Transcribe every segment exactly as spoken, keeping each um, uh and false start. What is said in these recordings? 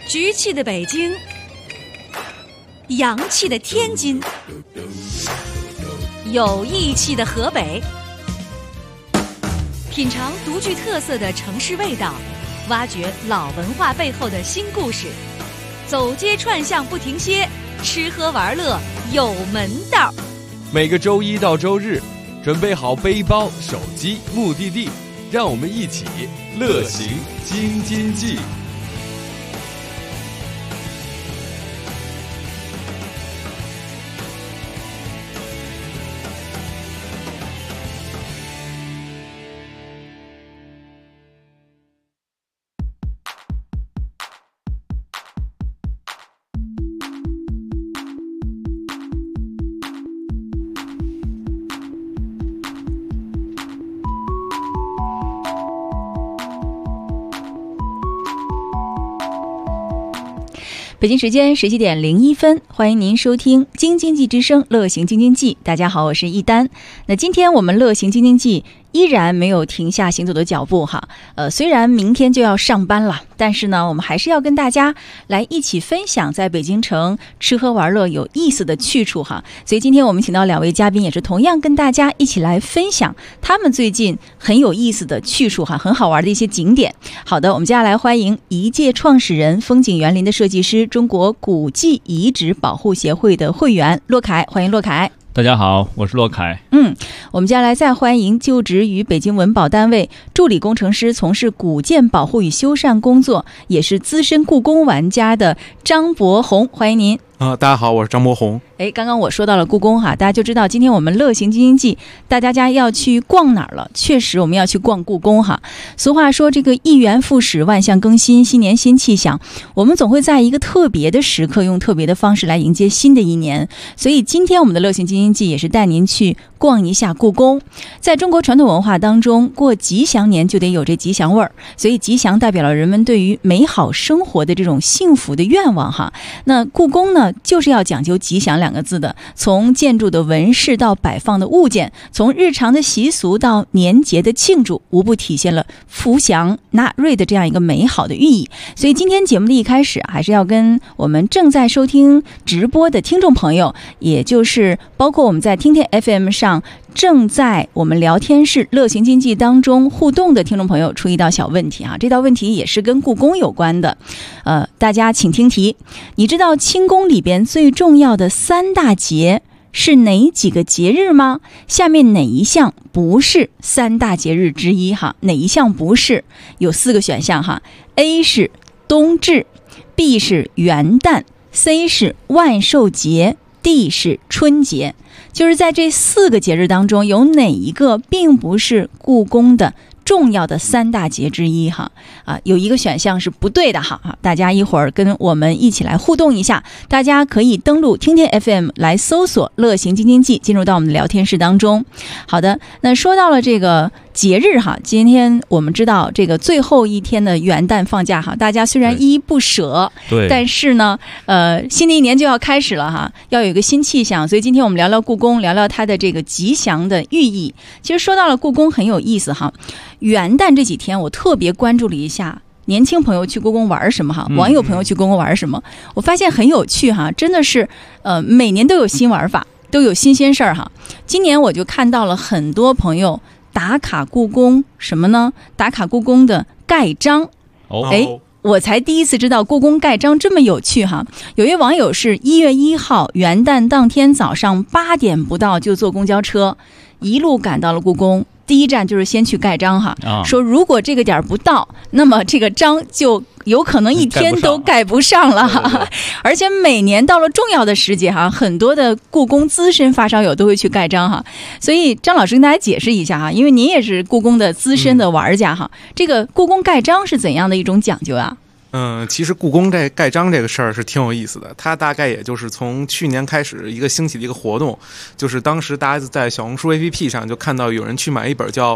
局气的北京，洋气的天津，有义气的河北，品尝独具特色的城市味道，挖掘老文化背后的新故事，走街串巷不停歇，吃喝玩乐有门道。 每个周一到周日，准备好背包、手机、目的地，让我们一起乐行京津冀。 北京时间十七点零一分，欢迎您收听京津冀之声乐行京津冀。大家好，我是一丹。那今天我们乐行京津冀依然没有停下行走的脚步哈。呃，虽然明天就要上班了，但是呢，我们还是要跟大家来一起分享在北京城吃喝玩乐有意思的去处哈。所以今天我们请到两位嘉宾，也是同样跟大家一起来分享他们最近很有意思的去处哈，很好玩的一些景点。好的，我们接下来欢迎一届创始人、风景园林的设计师、中国古迹遗址保护协会的会员骆凯，欢迎骆凯。 大家好，我是骆凯。 嗯，我们接下来再欢迎就职于北京文保单位助理工程师，从事古建保护与修缮工作，也是资深故宫玩家的张博宏，欢迎您。 呃，大家好，我是张博宏。 哎，刚刚我说到了故宫哈，大家就知道今天我们乐行京津冀，大家家要去逛哪儿了？确实，我们要去逛故宫哈。俗话说，这个一元复始，万象更新，新年新气象。我们总会在一个特别的时刻，用特别的方式来迎接新的一年。所以今天我们的乐行京津冀也是带您去逛一下故宫。在中国传统文化当中，过吉祥年就得有这吉祥味儿，所以吉祥代表了人们对于美好生活的这种幸福的愿望哈。那故宫呢，就是要讲究吉祥两个字的，从建筑的纹饰到摆放的物件，从日常的习俗到年节的庆祝，无不体现了福祥纳瑞的这样一个美好的寓意。所以今天节目的一开始，还是要跟我们正在收听直播的听众朋友，也就是包括我们在听天 F M 上正在我们聊天室乐行经济当中互动的听众朋友出一道小问题啊，这道问题也是跟故宫有关的。呃，大家请听题，你知道清宫里边最重要的三大节是哪几个节日吗？下面哪一项不是三大节日之一哈？哪一项不是？有四个选项哈 ：A 是冬至 ，B 是元旦 ，C 是万寿节 ，D 是春节。就是在这四个节日当中，有哪一个并不是故宫的重要的三大节之一哈？啊，有一个选项是不对的哈，大家一会儿跟我们一起来互动一下。大家可以登录听天 F M 来搜索乐行京津冀，进入到我们的聊天室当中。好的，那说到了这个节日哈，今天我们知道这个最后一天的元旦放假哈，大家虽然依依不舍， 对， 但是呢，呃，新的一年就要开始了哈，要有一个新气象，所以今天我们聊聊故宫，聊聊它的这个吉祥的寓意。其实说到了故宫很有意思哈，元旦这几天我特别关注了一下年轻朋友去故宫玩什么哈，网友朋友去故宫玩什么，嗯、我发现很有趣哈，真的是呃每年都有新玩法，都有新鲜事儿哈。今年我就看到了很多朋友打卡故宫什么呢？打卡故宫的盖章。 哦， 哎，我才第一次知道故宫盖章这么有趣哈。有一网友是一月一号元旦当天早上八点不到就坐公交车，一路赶到了故宫。第一站就是先去盖章哈， 啊、 说如果这个点不到，那么这个章就有可能一天都盖不上了。 对对对， 而且每年到了重要的时节哈，很多的故宫资深发烧友都会去盖章哈。所以张老师跟大家解释一下哈，因为您也是故宫的资深的玩家哈，嗯、这个故宫盖章是怎样的一种讲究啊？ 嗯，其实故宫这盖章这个事儿是挺有意思的，它大概也就是从去年开始一个兴起的一个活动，就是当时大家在小红书 A P P 上就看到有人去买一本叫《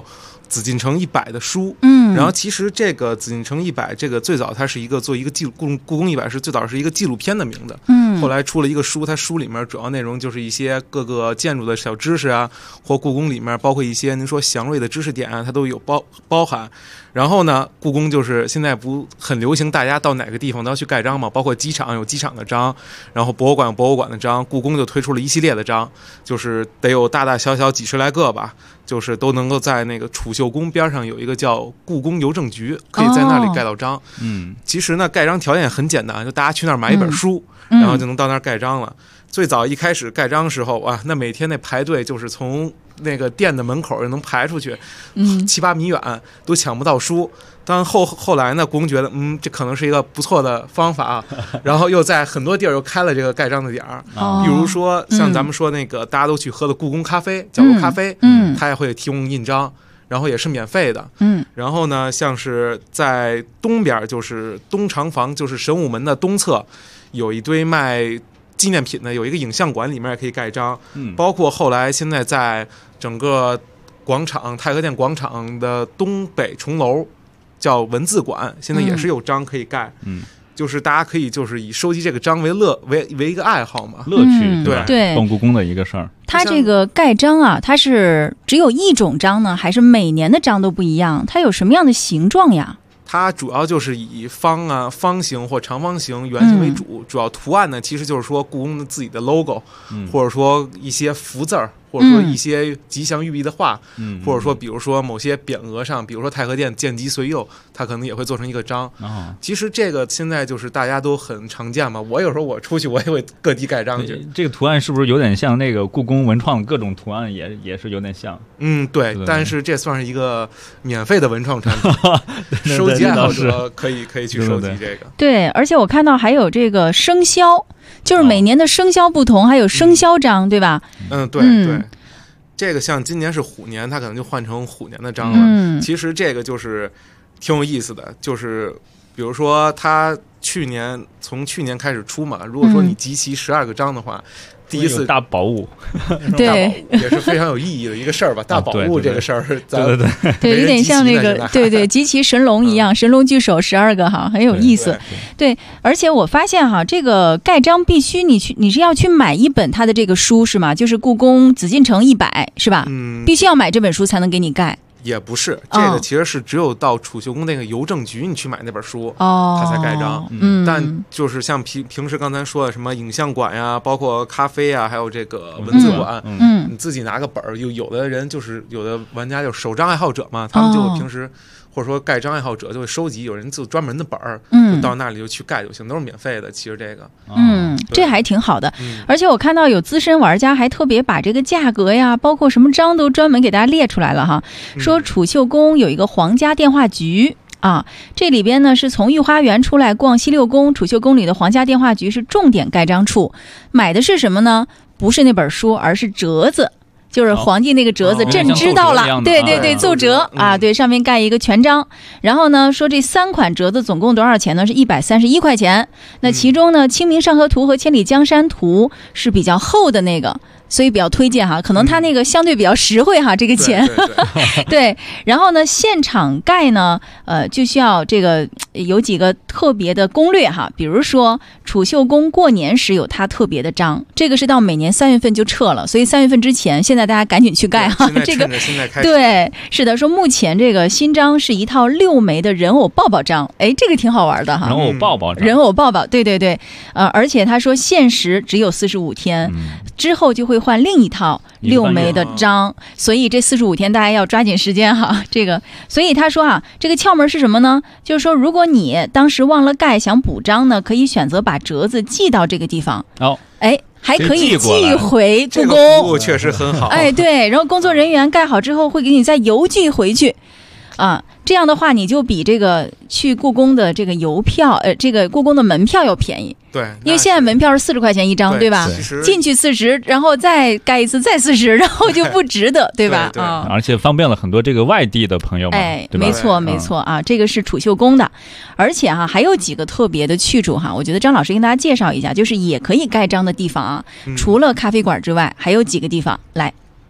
紫禁城一百的书， 嗯， 然后其实这个紫禁城一百这个最早它是一个做一个纪录，故宫故宫一百是最早是一个纪录片的名字， 嗯， 后来出了一个书，它书里面主要内容就是一些各个建筑的小知识啊，或故宫里面包括一些您说祥瑞的知识点啊，它都有包包含。然后呢，故宫就是现在不很流行，大家到哪个地方都要去盖章嘛，包括机场有机场的章，然后博物馆有博物馆的章，故宫就推出了一系列的章，就是得有大大小小几十来个吧，就是都能够在那个储秀宫边上有一个叫故宫邮政局，可以在那里盖到章。 嗯， 其实呢，盖章条件也很简单，就大家去那儿买一本书， 嗯、 然后就能到那儿盖章了。最早一开始盖章时候啊，那每天那排队就是从那个店的门口就能排出去， 嗯， 七八米远都抢不到书。但后后来呢，故宫觉得嗯，这可能是一个不错的方法，然后又在很多地儿又开了这个盖章的点儿， 哦、 比如说像咱们说那个、嗯、大家都去喝的故宫咖啡、角落咖啡， 嗯， 它也会提供印章。然后也是免费的， 嗯， 然后呢，像是在东边，就是东长房，就是神武门的东侧，有一堆卖纪念品的，有一个影像馆，里面也可以盖章， 嗯， 包括后来现在在整个广场太和殿广场的东北重楼叫文字馆，现在也是有章可以盖， 嗯。 就是大家可以就是以收集这个章为乐为为一个爱好嘛， 乐趣， 嗯、 对吧？ 对， 逛故宫的一个事儿。 它这个盖章啊，它是只有一种章呢，还是每年的章都不一样？它有什么样的形状呀？ 它主要就是以方啊、方形或长方形、圆形为主，嗯、主要图案呢，其实就是说故宫的自己的 logo，嗯、或者说一些福字儿。或者说一些吉祥寓意的话， 嗯， 或者说比如说某些匾额上，比如说太和殿建基岁幼，它可能也会做成一个章。 哦， 其实这个现在就是大家都很常见嘛。我有时候我出去我也会各地盖章去。 这个图案是不是有点像那个故宫文创各种图案也也是有点像？ 嗯，对。 对， 但是这算是一个免费的文创产品，收集爱好者可以可以去收集这个。 对，而且我看到还有这个生肖，就是每年的生肖不同，还有生肖章， 嗯、 对吧？ 嗯，对、嗯、对。这个像今年是虎年，它可能就换成虎年的章了。 嗯， 其实这个就是挺有意思的，就是比如说它去年从去年开始出嘛，如果说你集齐十二个章的话，嗯、第一次大宝物， 对， 也是非常有意义的一个事儿吧。大宝物这个事儿， 对对对， 对，有点像那个对对集齐神龙一样，嗯、神龙聚首十二个哈，很有意思。对，对，而且我发现哈，这个盖章必须你去，你是要去买一本它的这个书是吗？就是故宫紫禁城一百是吧？ 嗯， 必须要买这本书才能给你盖。 也不是，这个其实是只有到储秀宫那个邮政局你去买那本书， 哦， 它才盖章。 嗯， 但就是像平平时刚才说的什么影像馆呀，包括咖啡啊，还有这个文字馆， 嗯，嗯你自己拿个本儿，有有的人就是有的玩家就是手章爱好者嘛，他们就平时。哦，或者说盖章爱好者就会收集，有人就专门的本儿，嗯，就到那里就去盖就行，都是免费的。其实这个， 嗯，这还挺好的。 嗯， 而且我看到有资深玩家还特别把这个价格呀，包括什么章都专门给大家列出来了哈。说储秀宫有一个皇家电话局啊，这里边呢是从御花园出来逛西六宫，储秀宫里的皇家电话局是重点盖章处。买的是什么呢？不是那本书，而是折子。就是皇帝那个折子，朕、哦、知道了，哦、对对对，奏折、嗯、啊，对，上面盖一个全章。然后呢，说这三款折子总共多少钱呢？是一百三十一块钱。那其中呢，《清明上河图》和《千里江山图》是比较厚的那个。所以比较推荐哈，可能它那个相对比较实惠哈，嗯、这个钱。 对, 对, 对，然后呢，现场盖呢，呃，就需要这个有几个特别的攻略哈，比如说储秀宫过年时有它特别的章，这个是到每年三月份就撤了，所以三月份之前，现在大家赶紧去盖哈。这个对，是的，说目前这个新章是一套六枚的人偶抱抱章，哎，这个挺好玩的哈。 人偶抱抱章， 人偶抱抱，对对对，呃，而且他说限时只有四十五天，嗯、之后就会换另一套六枚的章，所以这四十五天大家要抓紧时间哈。这个，所以他说啊，这个窍门是什么呢？就是说，如果你当时忘了盖，想补章呢，可以选择把折子寄到这个地方。 哦， 哎，还可以寄回故宫， 这个服务确实很好。 哎，对，然后工作人员盖好之后会给你再邮寄回去。啊，这样的话你就比这个去故宫的这个邮票，呃，这个故宫的门票要便宜。 对， 因为现在门票是四十块钱一张， 对, 对吧？进去四十，然后再盖一次再四十，然后就不值得，对, 对吧？ 对对啊， 而且方便了很多这个外地的朋友们。 哎， 对吧？ 没错没错啊，这个是储秀宫的，而且哈、啊、还有几个特别的去处哈，我觉得张老师跟大家介绍一下，就是也可以盖章的地方啊，嗯、除了咖啡馆之外，还有几个地方来。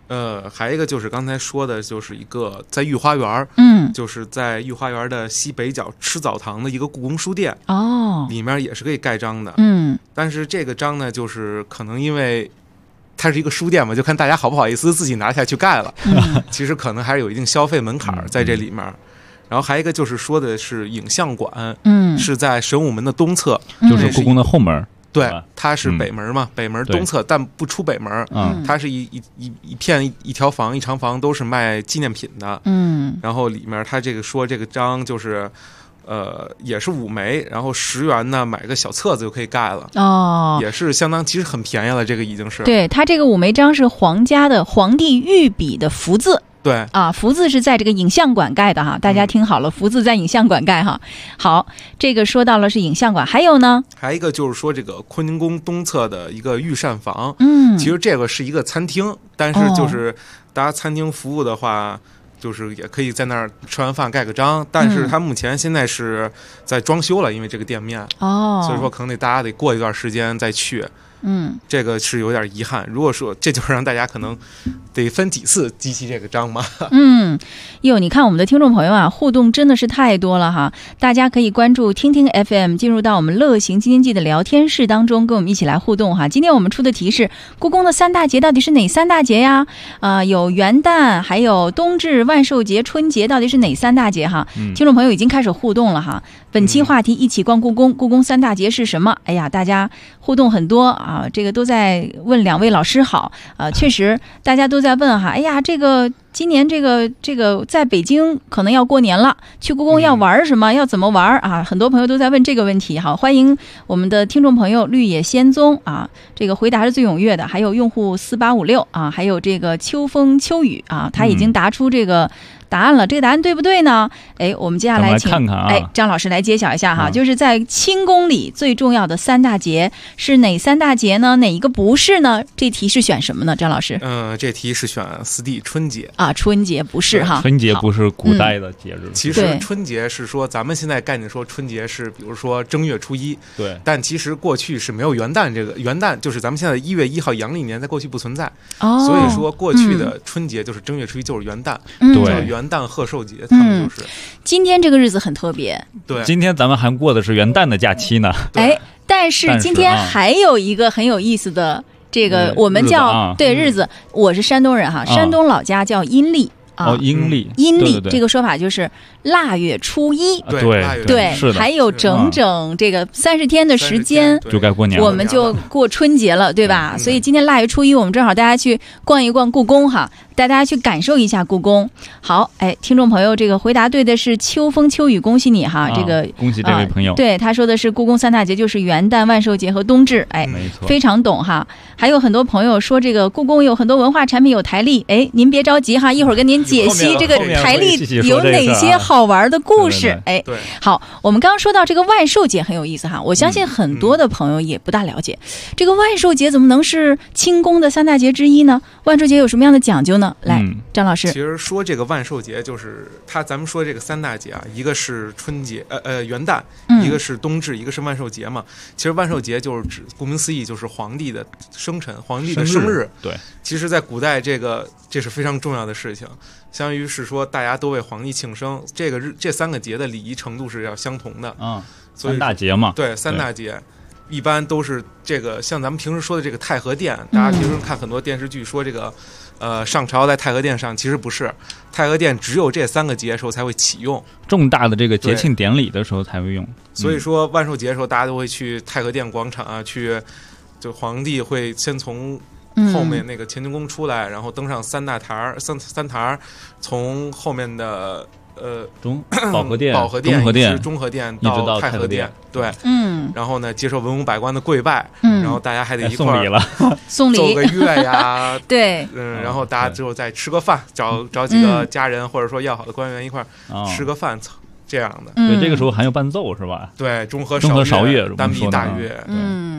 呃，还有一个就是刚才说的，就是一个在御花园， 嗯， 就是在御花园的西北角吃澡堂的一个故宫书店， 哦， 里面也是可以盖章的。 嗯， 但是这个章呢，就是可能因为它是一个书店嘛，就看大家好不好意思自己拿下去盖了。 嗯、 其实可能还是有一定消费门槛在这里面。然后还有一个就是说的是影像馆， 嗯， 是在神武门的东侧， 就是故宫的后门。 对，它是北门嘛， 嗯、 北门东侧，但不出北门。 嗯， 它是一一一一片一一条房一长房都是卖纪念品的。 嗯， 然后里面它这个说这个章就是，呃，也是五枚，然后十元呢买个小册子就可以盖了。 哦， 也是相当，其实很便宜了，这个已经是。 对，它这个五枚章是皇家的皇帝御笔的福字。 对啊，福字是在这个影像馆盖的哈，大家听好了，嗯、福字在影像馆盖哈。好，这个说到了是影像馆，还有呢， 还有一个就是说这个坤宁宫东侧的一个御膳房， 嗯， 其实这个是一个餐厅，但是就是大家餐厅服务的话，哦、就是也可以在那儿吃完饭盖个章，但是它目前现在是在装修了，因为这个店面哦， 所以说可能得大家得过一段时间再去。 嗯， 这个是有点遗憾。如果说这就是让大家可能得分几次集齐这个章嘛。 嗯，哟，你看我们的听众朋友啊，互动真的是太多了哈！大家可以关注听听 F M， 进入到我们乐行京津冀的聊天室当中，跟我们一起来互动哈。今天我们出的题是故宫的三大节到底是哪三大节呀？啊、呃，有元旦，还有冬至、万寿节、春节，到底是哪三大节哈？嗯、听众朋友已经开始互动了哈。本期话题一起逛故宫，故宫三大节是什么？哎呀，大家互动很多啊，这个都在问两位老师好啊，确实大家都在问哈，哎呀，这个今年这个这个在北京可能要过年了，去故宫要玩什么？要怎么玩啊？很多朋友都在问这个问题。好，欢迎我们的听众朋友绿野仙踪啊，这个回答是最踊跃的，还有用户四八五六啊，还有这个秋风秋雨啊，他已经答出这个答案了，这个答案对不对呢？哎，我们接下来请看看啊， 哎张老师来揭晓一下哈， 啊、 就是在清宫里最重要的三大节是哪三大节呢？哪一个不是呢？这题是选什么呢？张老师？ 嗯、呃，这题是选四 D 春节啊，春节不是哈， 春节不是古代的节日。 嗯、 其实春节是说咱们现在概念说春节是比如说正月初一， 对， 但其实过去是没有元旦这个，元旦就是咱们现在一月一号阳历年在过去不存在， 哦， 所以说过去的春节就是正月初一就是元旦， 嗯、 叫元旦贺寿节。他们就是、嗯、 今天这个日子很特别， 对， 今天咱们还过的是元旦的假期呢。 哎，但是今天还有一个很有意思的这个，我们叫、 啊、 对日子，我是山东人哈，山东老家叫阴历。 哦，阴历， 阴历这个说法就是腊月初一， 对对对， 还有整整这个三十天的时间， 就该过年了， 我们就过春节了，对吧？所以今天腊月初一，我们正好大家去逛一逛故宫哈，带大家去感受一下故宫。好，哎，听众朋友，这个回答对的是秋风秋雨，恭喜你哈！ 啊、 这个恭喜这位朋友、 呃，对他说的是故宫三大节就是元旦、万寿节和冬至，哎， 没错， 非常懂哈。还有很多朋友说这个故宫有很多文化产品有台历，哎，您别着急哈，一会儿跟您解析这个台历有哪些好玩的故事。哎， 对， 好，我们刚刚说到这个万寿节很有意思哈，我相信很多的朋友也不大了解，嗯、这个万寿节怎么能是清宫的三大节之一呢？万寿节有什么样的讲究呢？来， 嗯、 张老师， 其实说这个万寿节就是它，咱们说这个三大节啊，一个是春节，呃呃元旦， 嗯、 一个是冬至，一个是万寿节嘛。其实万寿节就是指，顾名思义就是皇帝的生辰，皇帝的生日。 生日对， 其实，在古代这个这是非常重要的事情，相当于是说大家都为皇帝庆生。这个日这三个节的礼仪程度是要相同的啊， 所以三大节嘛， 对，三大节。一般都是这个，像咱们平时说的这个太和殿，大家平时看很多电视剧说这个，呃，上朝在太和殿上，其实不是，太和殿只有这三个节时候才会启用， 重大的这个节庆典礼的时候才会用。 所以说万寿节的时候，大家都会去太和殿广场啊，去，就皇帝会先从后面那个乾清宫出来，然后登上三大台三三台，从后面的。呃， 中保和殿、 保和殿、 中和殿、 中和殿到太和殿， 对， 嗯， 然后呢，接受文武百官的跪拜， 嗯， 然后大家还得一块送礼了， 送礼， 奏个乐呀， 对， 嗯，然后大家之后再吃个饭，找找几个家人、嗯、或者说要好的官员一块吃个饭，这样的。 对，这个时候还有伴奏是吧？ 对，中和中和韶乐、 单臂大乐， 嗯，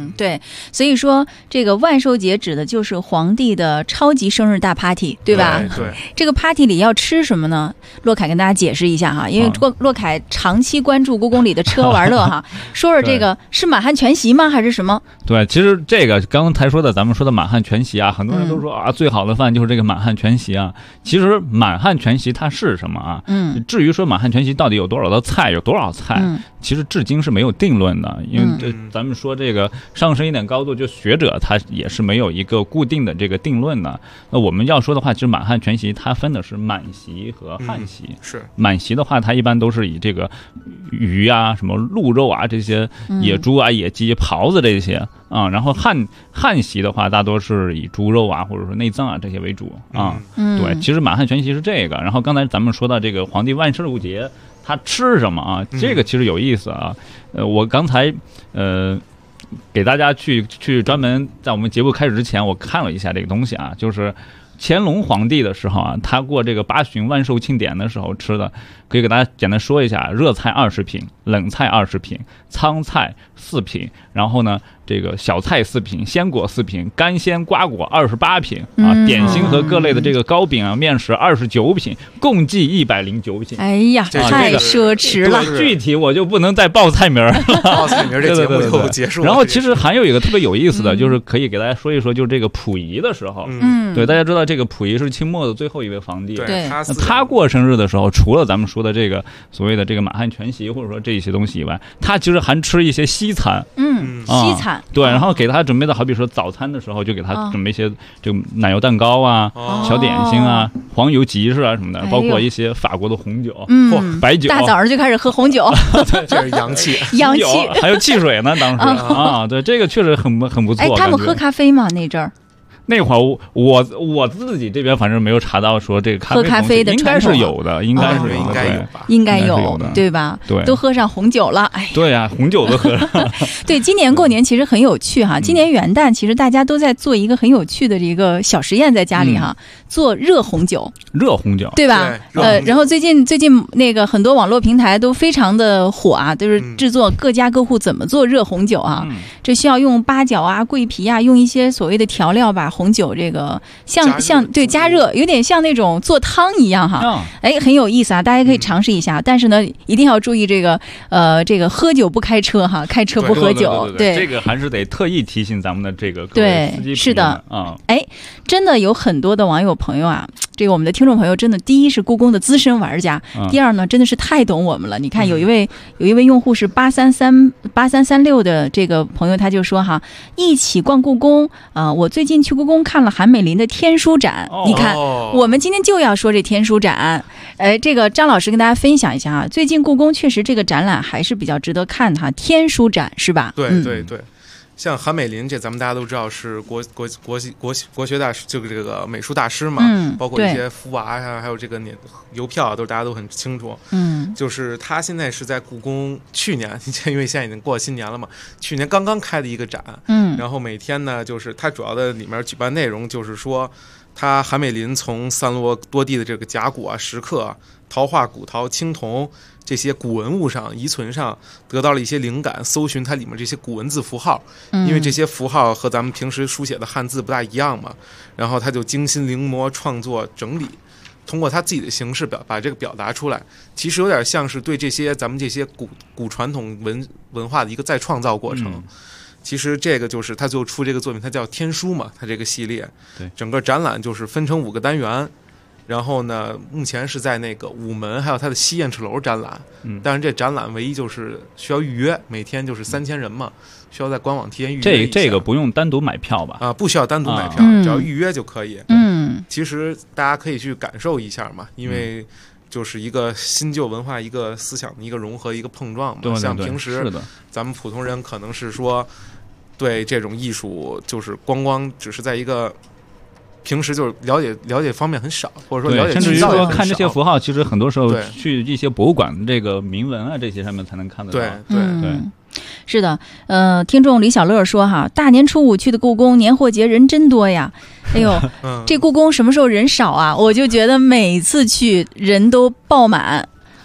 嗯，对，所以说这个万寿节指的就是皇帝的超级生日大 party， 对吧？ 对，对这个 party 里要吃什么呢？洛凯跟大家解释一下哈，因为洛洛凯长期关注故宫里的吃喝玩乐哈，说说这个是满汉全席吗？还是什么？ 对，其实这个刚才说的，咱们说的满汉全席啊，很多人都说啊，最好的饭就是这个满汉全席啊。其实满汉全席它是什么啊？嗯，至于说满汉全席到底有多少道菜，有多少菜，嗯、其实至今是没有定论的。因为这咱们说这个上升一点高度，就学者他也是没有一个固定的这个定论的。那我们要说的话，其实满汉全席它分的是满席和汉席。嗯、 是满席的话，它一般都是以这个鱼啊、什么鹿肉啊这些野猪啊、野鸡、狍子这些啊、嗯，然后汉汉席的话，大多是以猪肉啊或者说内脏啊这些为主啊。嗯，对，其实满汉全席是这个。然后刚才咱们说到这个皇帝万寿节，他吃什么啊？这个其实有意思啊。呃，我刚才呃给大家去去专门在我们节目开始之前，我看了一下这个东西啊，就是乾隆皇帝的时候啊，他过这个八旬万寿庆典的时候吃的，可以给大家简单说一下：热菜二十品，冷菜二十品，苍菜四品，然后呢，这个小菜四品，鲜果四品，干鲜瓜果二十八品啊， 嗯、 点心和各类的这个糕饼啊、面食二十九品，共计一百零九品。 哎呀，太奢侈了！ 具体我就不能再报菜名了， 报菜名这节目就结束了。 然后其实还有一个特别有意思的，就是可以给大家说一说，就是这个溥仪的时候，嗯，对，大家知道这个溥仪是清末的最后一位皇帝， 对， 他他过生日的时候，除了咱们说的这个所谓的这个满汉全席或者说这些东西以外，他其实还吃一些西餐， 嗯，啊、西餐， 对，然后给他准备的好比说早餐的时候就给他准备一些这个奶油蛋糕啊、哦、小点心啊、黄油吉士啊什么的，包括一些法国的红酒、 嗯、 白酒， 大早上就开始喝红酒， 这是洋气， 洋气， 还有汽水呢，当时啊，对，这个确实很很不错。 哎，他们喝咖啡吗？那阵儿？ 那会儿我我自己这边反正没有查到说这个咖啡喝咖啡的应该是有的，应该是有的， 应该有吧， 应该有的，对吧？ 对， 都喝上红酒了，哎， 对呀、啊，红酒都喝上。 对，今年过年其实很有趣哈，今年元旦其实大家都在做一个很有趣的这个小实验，在家里哈，嗯、做热红酒， 热红酒， 对吧？ 对呃，然后最近最近那个很多网络平台都非常的火啊，都是制作各家各户怎么做热红酒啊，嗯、这需要用八角啊、桂皮啊，用一些所谓的调料把红酒这个。像像对加热，有点像那种做汤一样哈，哦、哎，很有意思啊，大家可以尝试一下。嗯、但是呢，一定要注意这个呃，这个喝酒不开车哈，开车不喝酒。 对, 对, 对, 对, 对, 对，这个还是得特意提醒咱们的这个各位司机朋友们。 对，是的啊， 哎，真的有很多的网友朋友啊，这个我们的听众朋友真的，第一是故宫的资深玩家，嗯、第二呢，真的是太懂我们了。你看，有一位、嗯、有一位用户是八三三八三三六的这个朋友，他就说哈，一起逛故宫啊、呃，我最近去故宫看了韩美林的天书展， 哦、 你看，我们今天就要说这天书展。哎，这个张老师跟大家分享一下啊，最近故宫确实这个展览还是比较值得看的哈，天书展是吧？ 对对对。嗯，像韩美林，这咱们大家都知道是国国国国国学大师，就是这个美术大师嘛， 嗯， 包括一些福娃呀，还有这个年邮票啊，都大家都很清楚。 嗯， 就是他现在是在故宫，去年因为现在已经过新年了嘛，去年刚刚开的一个展， 嗯， 然后每天呢，就是它主要的里面举办内容就是说，他韩美林从散落多地的这个甲骨啊、石刻啊、陶画、古陶、青铜这些古文物上遗存上得到了一些灵感，搜寻它里面这些古文字符号，因为这些符号和咱们平时书写的汉字不大一样嘛，然后他就精心临摹创作整理，通过他自己的形式表把这个表达出来，其实有点像是对这些咱们这些古古传统文文化的一个再创造过程。嗯，其实这个就是他最后出这个作品，它叫天书嘛，它这个系列， 对， 整个展览就是分成五个单元。然后呢，目前是在那个午门还有它的西燕赤楼展览，嗯，但是这展览唯一就是需要预约，每天就是三千人嘛，需要在官网提前预约这这个不用单独买票吧？ 啊，不需要单独买票， 啊、 只要预约就可以。 嗯， 其实大家可以去感受一下嘛，因为就是一个新旧文化一个思想的一个融合一个碰撞嘛。 对对对， 像平时咱们普通人可能是说对这种艺术就是光光只是在一个。平时就是了解了解方面很少，或者说了解甚至于说看这些符号，其实很多时候去一些博物馆这个铭文啊这些上面才能看得到。 对对对、 嗯，是的。呃，听众李小乐说哈，大年初五去的故宫，年货节人真多呀。哎呦， 嗯、 这故宫什么时候人少啊？我就觉得每次去人都爆满。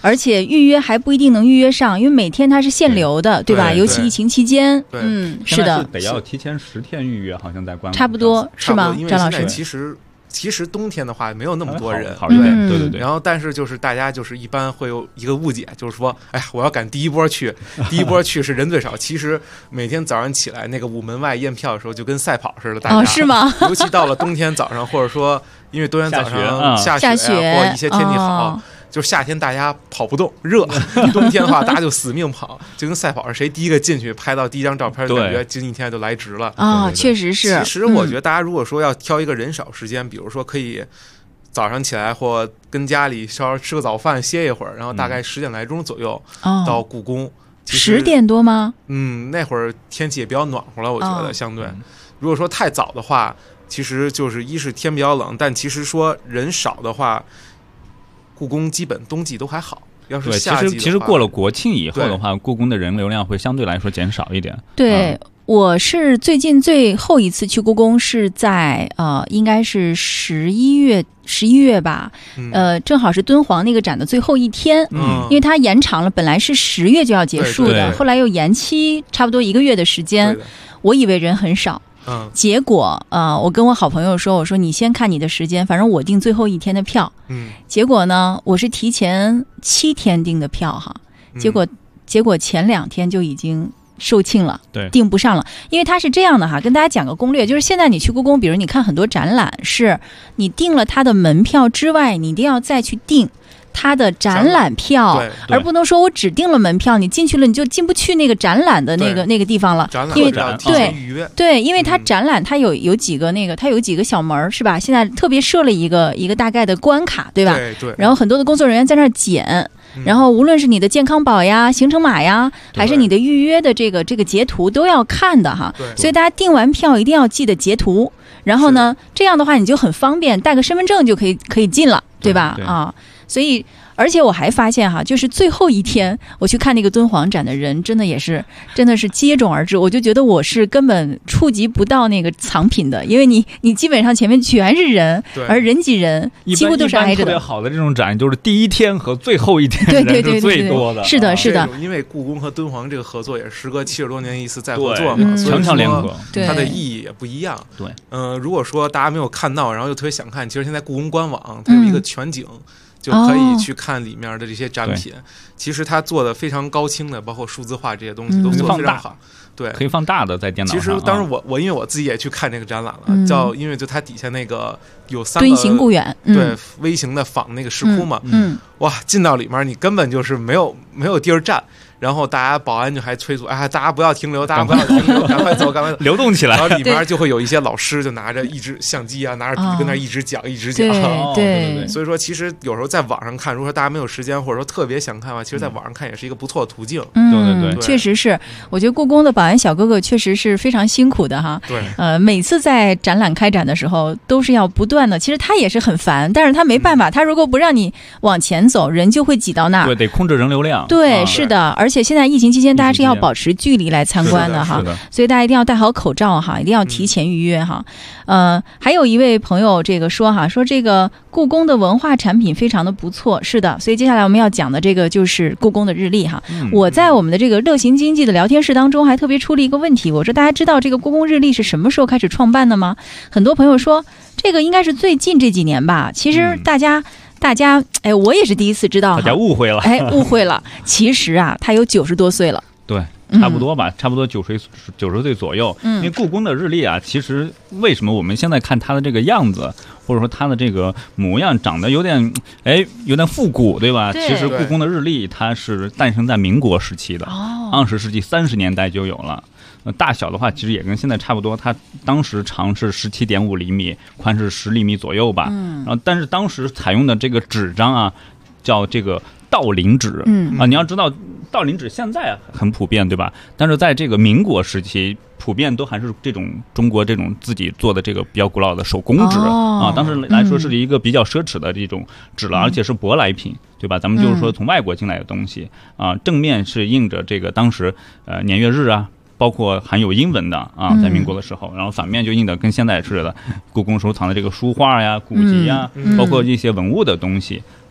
而且预约还不一定能预约上，因为每天它是限流的，对吧？ 对尤其疫情期间， 对嗯，是的， 现在是得要提前十天预约，好像在官网差不多是吗差不多因？为张老师现在，其实其实冬天的话没有那么多人， 好一点， 嗯对对对。 然后，但是就是大家就是一般会有一个误解，就是说，哎呀，我要赶第一波去，第一波去是人最少。其实每天早上起来那个午门外验票的时候，就跟赛跑似的，大家哦，是吗？ 尤其到了冬天早上，或者说因为冬天早下雪啊上下雪,、啊、 下雪或者一些天气好。 哦就是夏天大家跑不动热，冬天的话大家就死命跑，就跟赛跑是谁第一个进去拍到第一张照片，就感觉今一天就来值了。 啊， 对对对确实是。 其实我觉得， 得大家如果说要挑一个人少时间，比如说可以早上起来或跟家里稍微吃个早饭歇一会儿，然后大概十点来钟左右哦， 到故宫。其实十点多吗？ 嗯，那会儿天气也比较暖和了，我觉哦得相对。 嗯如果说太早的话，其实就是一是天比较冷，但其实说人少的话。故宫基本冬季都还好，要是对，其夏季的话， 实其实过了国庆以后对的话，故宫的人流量会相对来说减少一点。 对。 嗯我是最近最后一次去故宫是在呃，应该是十一月十一月吧， 嗯呃，正好是敦煌那个展的最后一天， 嗯， 因为它延长了，本来是十月就要结束的， 对对对后来又延期差不多一个月的时间对。的我以为人很少， 嗯结果呃，我跟我好朋友说，我说你先看你的时间，反正我订最后一天的票。 嗯， 结果呢，我是提前七天订的票哈， 嗯结果结果前两天就已经售罄了， 对订不上了。因为它是这样的哈，跟大家讲个攻略，就是现在你去故宫，比如你看很多展览，是你订了它的门票之外，你一定要再去订它的展览票， 对对而不能说我只订了门票，你进去了你就进不去那个展览的那个对那个地方了， 展览因为是要提对前预约， 对，因为它嗯展览它有有几个那个，它有几个小门儿是吧？现在特别设了一个一个大概的关卡，对吧？ 对对， 然后很多的工作人员在那儿检， 嗯然后无论是你的健康宝呀、行程码呀， 对还是你的预约的这个这个截图都要看的哈。 对所以大家订完票一定要记得截图，然后呢，这样的话你就很方便，带个身份证就可以可以进了，对吧？ 对啊，所以。而且我还发现哈，就是最后一天我去看那个敦煌展的人，真的也是真的是接踵而至。我就觉得我是根本触及不到那个藏品的，因为你你基本上前面全是人， 对而人挤人， 一般几乎都是挨着一般特别的。 好的这种展，就是第一天和最后一天对对对对人是最对多的， 是的啊是的这种因为故宫和敦煌这个合作也是时隔七十多年一次再合对作嘛， 嗯所以强强联说合。 对它的意义也不一样。 对， 嗯、如果说大家没有看到，然后又特别想看，其实现在故宫官网它有一个嗯全景。就可以哦去看里面的这些展品，其实它做的非常高清的，包括数字化这些东西嗯都做的放大非常好。对， 可以放大的在电脑其上。 实当时啊我我因为我自己也去看这个展览了， 嗯叫因为就它底下那个有三个敦行故园，嗯、 对微型的仿那个石窟嘛， 嗯， 哇，进到里面你根本就是没有没有地儿站，然后大家保安就还催促，哎，大家不要停留，大家不要停留，赶快走，赶快走。 流动起来然。后里面就会有一些老师就拿着一支相机啊，拿着笔哦跟那儿一直讲，一直讲。 对哦对对对所以说，其实有时候在网上看，如果说大家没有时间，或者说特别想看的话，其实在网上看也是一个不错的途径。 嗯， 对对对确实是。我觉得故宫的保安小哥哥确实是非常辛苦的哈。 对， 呃，每次在展览开展的时候，都是要不断的。其实他也是很烦，但是他没办法，他如果不让你往前走，人就会挤到那对， 儿。 得控制人流量。 对， 啊是的，而且现在疫情期间，大家是要疫情期间保持距离来参观哈是的是，的， 所以大家一定要戴好口罩哈，一定要提前预约哈。呃，还有一位朋友这个说哈，说这个故宫的文化产品非常的不错，是的，所以接下来我们要讲的这个就是故宫的日历哈。 嗯我在我们的这个乐行经济的聊天室当中还特别出了一个问题，我说大家知道这个故宫日历是什么时候开始创办的吗？很多朋友说这个应该是最近这几年吧。其实嗯大家、大家哎，我也是第一次知道大家哈， 误会了。 哎，误会了。其实啊，他有九十多岁了， 对， 嗯差不多吧，差不多九十九十岁左右。 嗯因为故宫的日历啊，其实为什么我们现在看它的这个样子，或者说它的这个模样长得有点哎有点复古，对吧？ 对其实故宫的日历它是诞生在民国时期的， 哦， 二十世纪三十年代就有了。呃，大小的话其实也跟现在差不多，它当时长是十七点五厘米，宽是十厘米左右吧。 嗯然后，但是当时采用的这个纸张啊，叫这个道林纸。 嗯啊，你要知道，道林纸现在很普遍，对吧？但是在这个民国时期，普遍都还是这种中国这种自己做的这个比较古老的手工纸、 哦啊。当时来说是一个比较奢侈的这种纸了， 嗯而且是舶来品，对吧？咱们就是说从外国进来的东西啊，正面是印着这个当时呃年月日啊。包括含有英文的啊，在民国的时候，然后反面就印的跟现在似的，故宫收藏的这个书画呀、古籍呀， 嗯包括一些文物的东西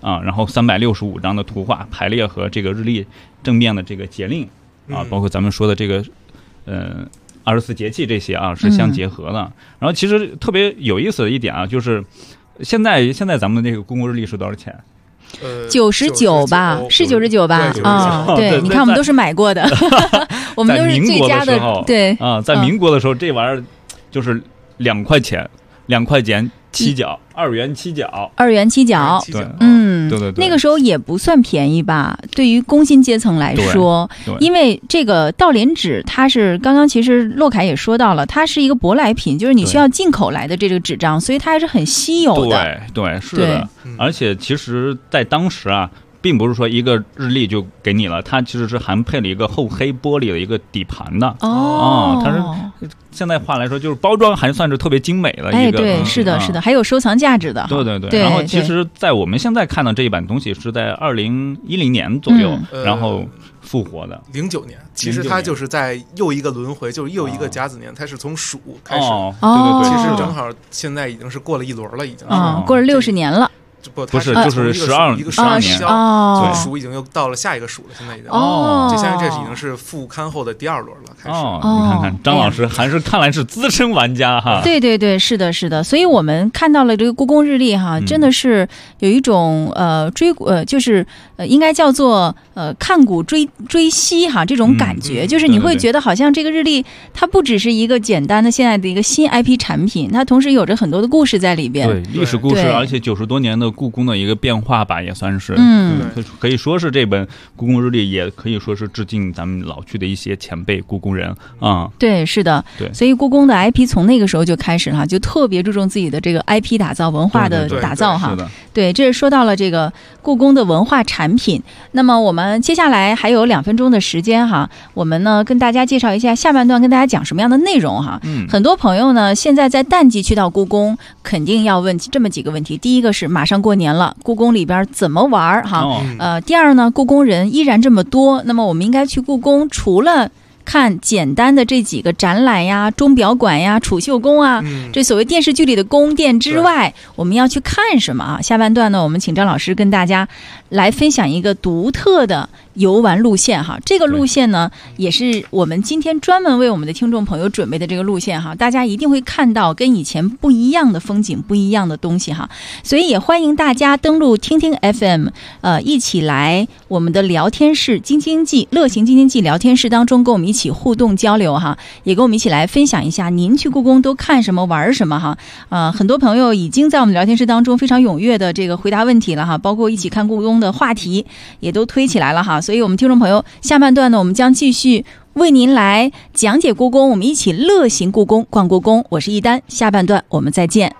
啊，然后三百六十五张的图画排列和这个日历正面的这个节令啊，包括咱们说的这个呃二十四节气这些啊是相结合的。嗯、然后其实特别有意思的一点啊，就是现在现在咱们这个故宫日历是多少钱？ 呃， 九十九吧，是九十九吧？啊、哦，对，你看我们都是买过的，我们都是最佳的。对啊，在民国的时候，这玩意儿就是两块钱，两块钱七角，二元七角， 二元七角。 对， 嗯， 对对对， 那个时候也不算便宜吧？对于工薪阶层来说，因为这个稻莲纸，它是刚刚其实骆凯也说到了，它是一个舶来品，就是你需要进口来的这个纸张，所以它还是很稀有的。 对对，是的。而且其实，在当时啊，并不是说一个日历就给你了，它其实是还配了一个厚黑玻璃的一个底盘的。 哦， 它是现在话来说，就是包装还算是特别精美的一个。 哎，对，嗯、是的，是的，还有收藏价值的。 对对 对, 对。然后，其实，在我们现在看到这一版东西是在二零一零年左右，嗯、然后复活的。 零九年，其实它就是在又一个轮回，就是又一个甲子年，它是从鼠开始。 哦， 对对对，其实正好现在已经是过了一轮了，已经。 啊、哦，过了六十年了。 不， 不是，就是十二一个十二年， 哦， 对，鼠已经又到了下一个鼠了，现在已经哦， 这相当于这已经是复刊后的第二轮了，开始。 哦，你看看张老师还是看来是资深玩家哈。 对对对，是的，是的，所以我们看到了这个故宫日历哈，真的是有一种呃追呃，就是呃应该叫做呃看古追追昔哈这种感觉，就是你会觉得好像这个日历它不只是一个简单的现在的一个新 I P 产品，它同时有着很多的故事在里边， 对历史故事，而且九十多年的故宫的一个变化吧，也算是， 嗯， 可可以说是这本故宫日历，也可以说是致敬咱们老去的一些前辈故宫人啊、嗯。 对，是的， 对， 所以故宫的 I P 从那个时候就开始了，就特别注重自己的这个 I P 打造、文化的打造哈。 对, 对, 对, 对, 对，这是说到了这个故宫的文化产品。那么我们接下来还有两分钟的时间哈，我们呢跟大家介绍一下下半段跟大家讲什么样的内容哈。 嗯， 很多朋友呢现在在淡季去到故宫，肯定要问这么几个问题。第一个是马上过年了，故宫里边怎么玩哈？ 哦、 呃，第二呢，故宫人依然这么多，那么我们应该去故宫，除了看简单的这几个展览呀、钟表馆呀、储秀宫啊、嗯、这所谓电视剧里的宫殿之外，我们要去看什么啊？下半段呢，我们请张老师跟大家来分享一个独特的游玩路线哈。这个路线呢，也是我们今天专门为我们的听众朋友准备的这个路线哈。大家一定会看到跟以前不一样的风景、不一样的东西哈。所以也欢迎大家登录听听 F M， 呃，一起来我们的聊天室京津冀乐行京津冀聊天室当中，跟我们一起互动交流哈，也跟我们一起来分享一下您去故宫都看什么玩什么哈。呃，很多朋友已经在我们聊天室当中非常踊跃的这个回答问题了哈，包括一起看故宫的话题也都推起来了哈。所以我们听众朋友下半段呢，我们将继续为您来讲解故宫，我们一起乐行故宫，逛故宫。我是一丹，下半段我们再见。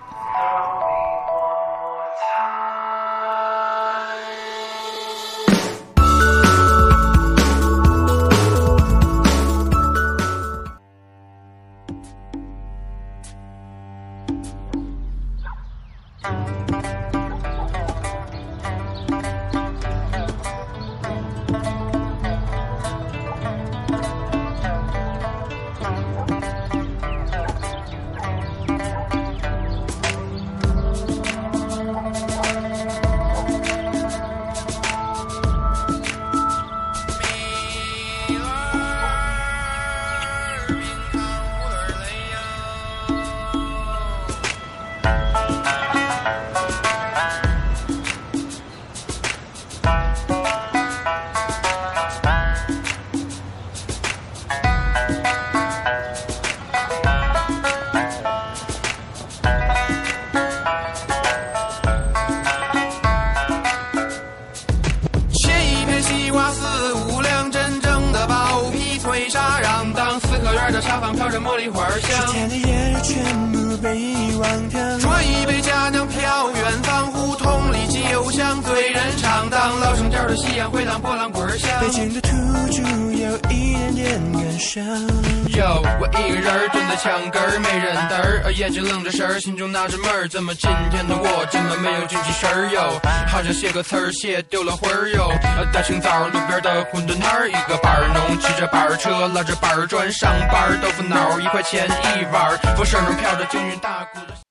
天的夜全部被遗忘掉，转一杯佳酿飘远方，胡同里机油香，对人唱荡，老生调的夕阳回荡波浪滚响，北京的土著有一点点感伤。哟，我一个人蹲在墙根儿，没人搭儿，眼睛愣着神儿，心中纳着闷儿，怎么今天的我这么没有精气神儿哟？好像写个词儿写丢了魂儿哟。大清早路边的馄饨摊儿，一个板儿农骑着板儿车，拉着板儿砖上班，豆腐脑一块钱一碗，风声中飘着京韵大鼓的。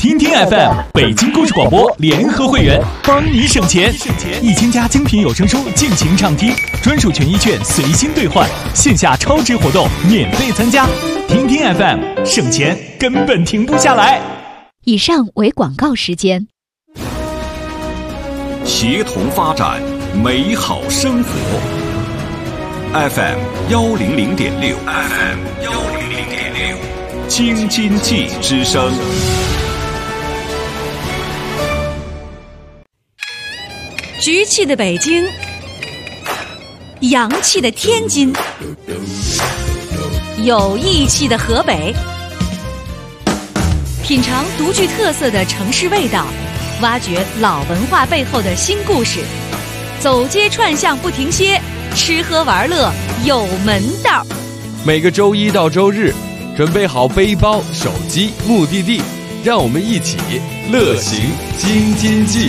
听听 F M 北京故事广播联合会员，帮你省钱。一千家精品有声书尽情畅听，专属权益券随心兑换，线下超值活动免费参加。听听 F M， 省钱根本停不下来。 以上为广告时间。 协同发展，美好生活。F M 幺零零点六 ，F M 幺零零点六，京津冀之声。 局气的北京，洋气的天津，有义气的河北，品尝独具特色的城市味道，挖掘老文化背后的新故事，走街串巷不停歇，吃喝玩乐有门道。 每个周一到周日，准备好背包、手机、目的地，让我们一起乐行京津冀。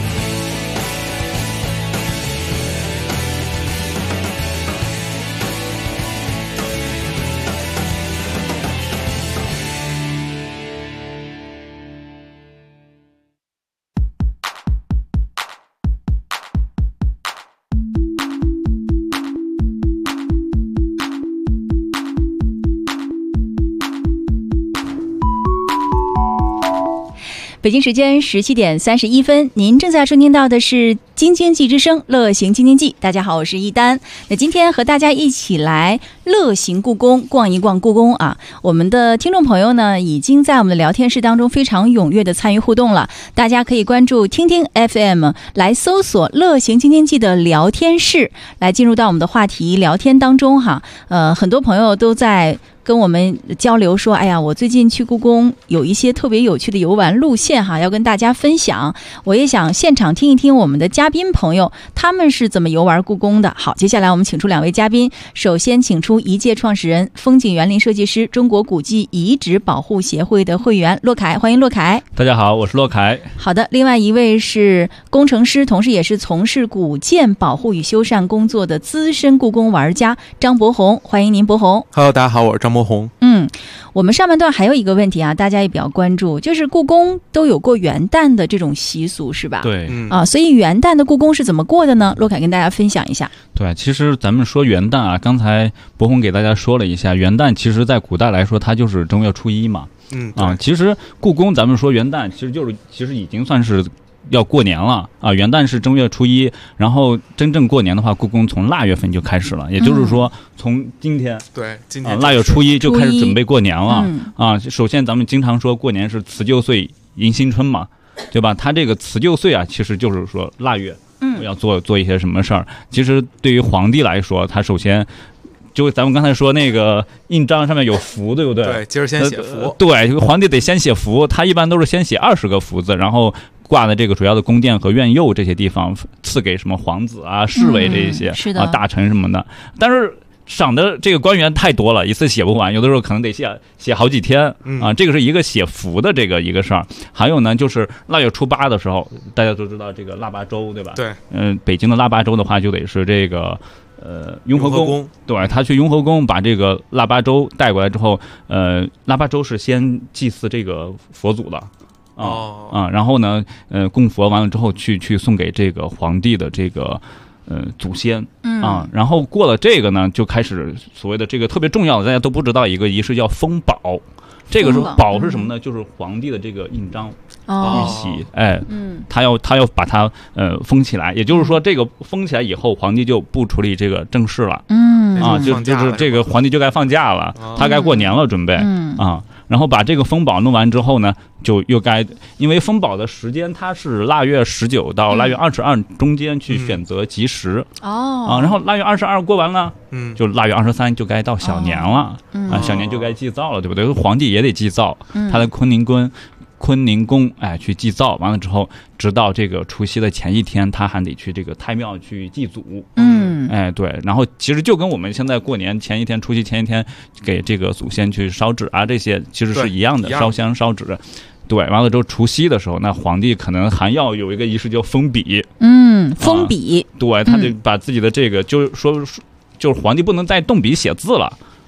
北京时间十七点三十一分，您正在收听到的是京津冀之声乐行京津冀。大家好，我是一丹。那今天和大家一起来乐行故宫，逛一逛故宫啊。我们的听众朋友呢，已经在我们的聊天室当中非常踊跃的参与互动了。大家可以关注听听 F M 来搜索乐行京津冀的聊天室，来进入到我们的话题聊天当中哈。呃，很多朋友都在跟我们交流说，哎呀，我最近去故宫有一些特别有趣的游玩路线哈，要跟大家分享。我也想现场听一听我们的嘉宾朋友他们是怎么游玩故宫的。好，接下来我们请出两位嘉宾，首先请出一届创始人、风景园林设计师、中国古迹遗址保护协会的会员骆凯，欢迎骆凯。 大家好，我是骆凯。 好的，另外一位是工程师，同时也是从事古建保护与修缮工作的资深故宫玩家张博宏，欢迎您，博宏。 Hello， 大家好，我是张博宏。 嗯，我们上半段还有一个问题啊，大家也比较关注，就是故宫都有过元旦的这种习俗是吧？ 对， 啊，所以元旦的故宫是怎么过的呢？骆凯跟大家分享一下。 对，其实咱们说元旦啊，刚才博宏给大家说了一下，元旦其实在古代来说，它就是正月初一嘛。 嗯， 啊，其实故宫咱们说元旦，其实就是其实已经算是要过年了啊。元旦是正月初一，然后真正过年的话，故宫从腊月份就开始了，也就是说从今天， 对，今天啊腊月初一就开始准备过年了。 嗯、 啊。首先咱们经常说过年是辞旧岁迎新春嘛，对吧？它这个辞旧岁啊，其实就是说腊月。嗯，要做做一些什么事儿？其实对于皇帝来说，他首先就咱们刚才说那个印章上面有符，对不对？ 对，今儿先写符。呃、 对，皇帝得先写符，他一般都是先写二十个福字，然后挂在这个主要的宫殿和院囿这些地方，赐给什么皇子啊、侍卫这一些、 嗯、是的啊大臣什么的。但是赏的这个官员太多了，一次写不完，有的时候可能得写写好几天啊。这个是一个写符的这个一个事儿。还有呢，就是腊月初八的时候，大家都知道这个腊八粥，对吧？ 对。 嗯、呃，北京的腊八粥的话，就得是这个呃雍和宫。 宫对，他去雍和宫把这个腊八粥带过来之后，呃，腊八粥是先祭祀这个佛祖的。啊、 哦、 啊，然后呢，呃，供佛完了之后去去送给这个皇帝的这个。呃，祖先啊，然后过了这个呢，就开始所谓的这个特别重要的，大家都不知道一个仪式叫封宝。这个是宝是什么呢？就是皇帝的这个印章、玉玺，哎，嗯，他要他要把它呃封起来，也就是说，这个封起来以后，皇帝就不处理这个正事了， 嗯啊，就就是这个皇帝就该放假了，他该过年了，准备， 嗯啊。然后把这个封宝弄完之后呢，就又该因为封宝的时间它是腊月十九到腊月二十二中间去选择吉时、 嗯、哦啊，然后腊月二十二过完了， 嗯， 就腊月二十三就该到小年了、哦嗯、啊，小年就该祭灶了，对不对？皇帝也得祭灶， 嗯、 他在坤宁宫。坤宁宫，哎，去祭灶，完了之后，直到这个除夕的前一天，他还得去这个太庙去祭祖。 嗯， 哎，对，然后其实就跟我们现在过年前一天、除夕前一天给这个祖先去烧纸啊，这些其实是一样的，烧香烧纸。对，完了之后除夕的时候，那皇帝可能还要有一个仪式叫封笔。 嗯，封笔。 啊、对，他就把自己的这个，就是说，就是皇帝不能再动笔写字了。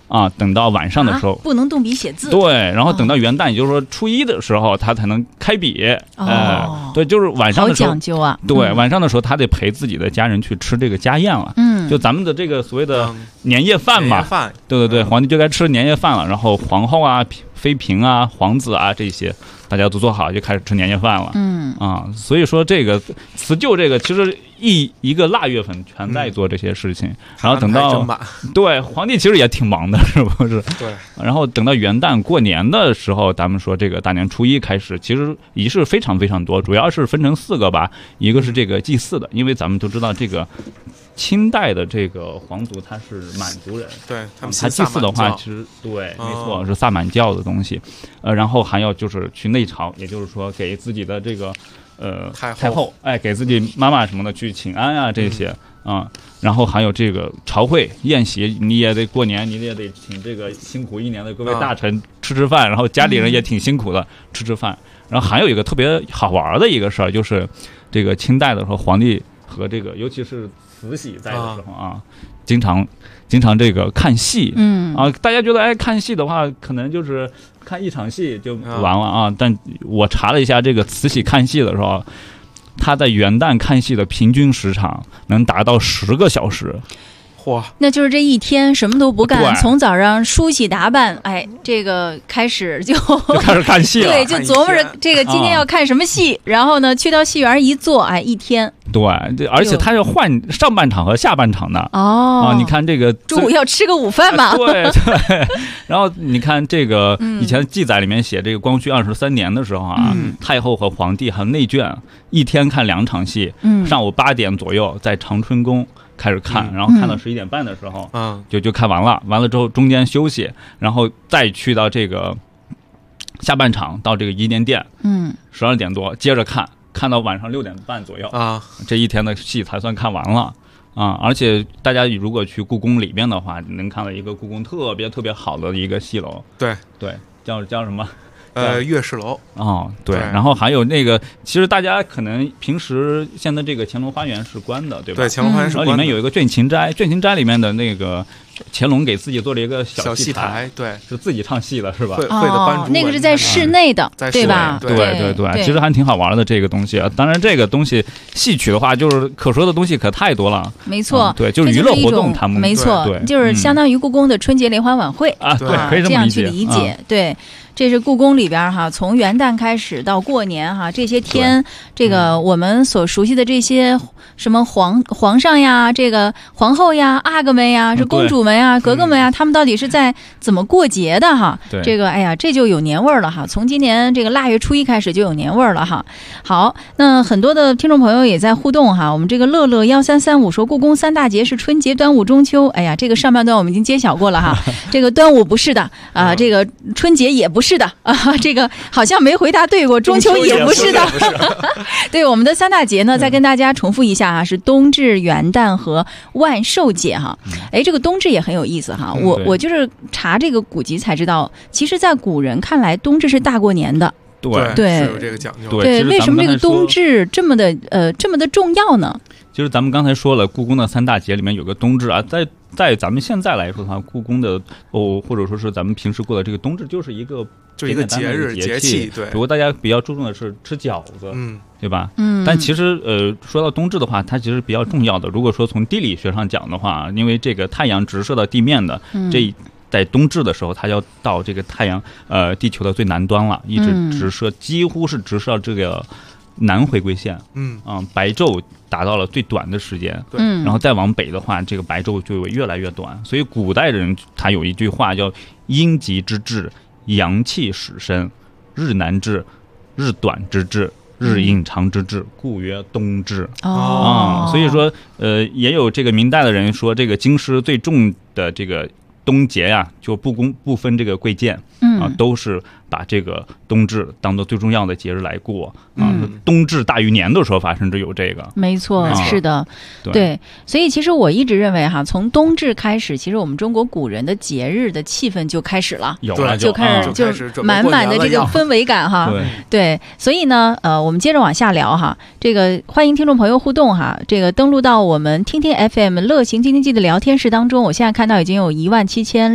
啊，等到晚上的时候、 啊、不能动笔写字。 对，然后等到元旦，也就是说初一的时候，他才能开笔。 哦、 呃，对，就是晚上的时候好讲究啊。 对， 嗯、 晚上的时候他得陪自己的家人去吃这个家宴了。 嗯， 就咱们的这个所谓的年夜饭嘛， 年夜饭对对对，皇帝就该吃年夜饭了。然后皇后啊、妃嫔啊、皇子啊这些，大家都做好，就开始吃年夜饭了。 嗯啊，所以说这个辞旧这个其实一一个腊月份全在做这些事情，嗯、然后等到对皇帝其实也挺忙的，是不是？ 对。 然后等到元旦过年的时候，咱们说这个大年初一开始，其实仪式非常非常多，主要是分成四个吧，一个是这个祭祀的，因为咱们都知道这个。清代的这个皇族他是满族人， 对他们他祭祀的话，其实对，没错，是萨满教的东西。呃，然后还有就是去内朝，也就是说给自己的这个呃太后， 太后，哎，给自己妈妈什么的去请安啊这些啊、嗯嗯。然后还有这个朝会宴席，你也得过年，你也得请这个辛苦一年的各位大臣吃吃饭，然后家里人也挺辛苦的吃吃饭。然后还有一个特别好玩的一个事儿，就是这个清代的时候，皇帝和这个尤其是慈禧在的时候啊，经常经常这个看戏， 嗯啊，大家觉得哎看戏的话，可能就是看一场戏就完了啊。但我查了一下，这个慈禧看戏的时候，她在元旦看戏的平均时长能达到十个小时。 嚯， 那就是这一天什么都不干，从早上梳洗打扮，哎，这个开始就就开始看戏了， 对，就琢磨着这个今天要看什么戏，啊、然后呢，去到戏园一坐，哎，一天。 对，而且他是换上半场和下半场的哦。 啊，你看这个中午要吃个午饭嘛？ 对对。然后你看这个以前记载里面写，这个光绪二十三年的时候啊， 嗯、 太后和皇帝还有内眷一天看两场戏， 嗯、 上午八点左右在长春宫。开始看，然后看到十一点半的时候， 嗯， 就就看完了。完了之后中间休息，然后再去到这个下半场，到这个怡年殿， 嗯， 十二点多接着看，看到晚上六点半左右啊， 这一天的戏才算看完了啊！而且大家如果去故宫里面的话，能看到一个故宫特别特别好的一个戏楼， 对对，叫叫什么？ 呃，月事楼哦，对， 对， 然后还有那个，其实大家可能平时现在这个乾隆花园是关的，对吧？ 对，乾隆花园是关的。 然后里面有一个倦勤斋，倦勤斋里面的那个乾隆给自己做了一个小戏台，对， 是自己唱戏的，是吧？ 会会的班主、 哦，那个是在室内的， 嗯、 对吧？ 对对 对, 对，其实还挺好玩的这个东西。当然，这个东西戏曲的话，就是可说的东西可太多了。 没错， 嗯、对，就是娱乐活动，他们没错， 对， 就是相当于故宫的春节联欢晚会啊，对，可以这样去理解， 啊、 对。这是故宫里边哈，从元旦开始到过年哈，这些天，这个我们所熟悉的这些什么皇皇上呀，这个皇后呀、阿哥们呀、这公主们呀、格格们呀，他们到底是在怎么过节的哈？这个哎呀，这就有年味儿了哈。从今年这个腊月初一开始就有年味儿了哈。好，那很多的听众朋友也在互动哈。我们这个乐乐幺三三五说，故宫三大节是春节、端午、中秋。哎呀，这个上半段我们已经揭晓过了哈。这个端午不是的啊、呃，这个春节也不是。是的啊，这个好像没回答对过，中秋也不是的。对，我们的三大节呢，再跟大家重复一下哈，是冬至、元旦和万寿节哈。哎，这个冬至也很有意思哈，我我就是查这个古籍才知道，其实，在古人看来，冬至是大过年的。 对对， 是有这个讲究。 对，为什么这个冬至这么的呃这么的重要呢？ 其实咱们刚才说了，故宫的三大节里面有个冬至啊，在在咱们现在来说的话，故宫的哦，或者说是咱们平时过的这个冬至，就是一个就一个节日节气，对。 不过大家比较注重的是吃饺子， 嗯， 对吧？ 嗯。 但其实呃，说到冬至的话，它其实比较重要的。如果说从地理学上讲的话，因为这个太阳直射到地面的、 嗯、 这。在冬至的时候，它要到这个太阳呃地球的最南端了，一直直射，几乎是直射到这个南回归线。 嗯啊、嗯，白昼达到了最短的时间。 对， 嗯， 然后再往北的话，这个白昼就会越来越短。所以古代人他有一句话叫“阴极之至，阳气始生；日南至，日短之至。”日影长之至，故曰冬至。 哦、 嗯，所以说，呃，也有这个明代的人说，这个京师最重的这个冬节呀、啊，就不公不分这个贵贱， 嗯啊，都是把这个冬至当做最重要的节日来过啊。 嗯、 冬至大于年的说法，甚至有这个。 没错， 啊、 是的， 对, 对。所以其实我一直认为哈，从冬至开始，其实我们中国古人的节日的气氛就开始了， 有了就开始、 啊、 就是满满的这个氛围感哈。 对对，所以呢，呃，我们接着往下聊哈。这个欢迎听众朋友互动哈，这个登录到我们听听 F M 乐行京津冀的聊天室当中，我现在看到已经有一万七千六百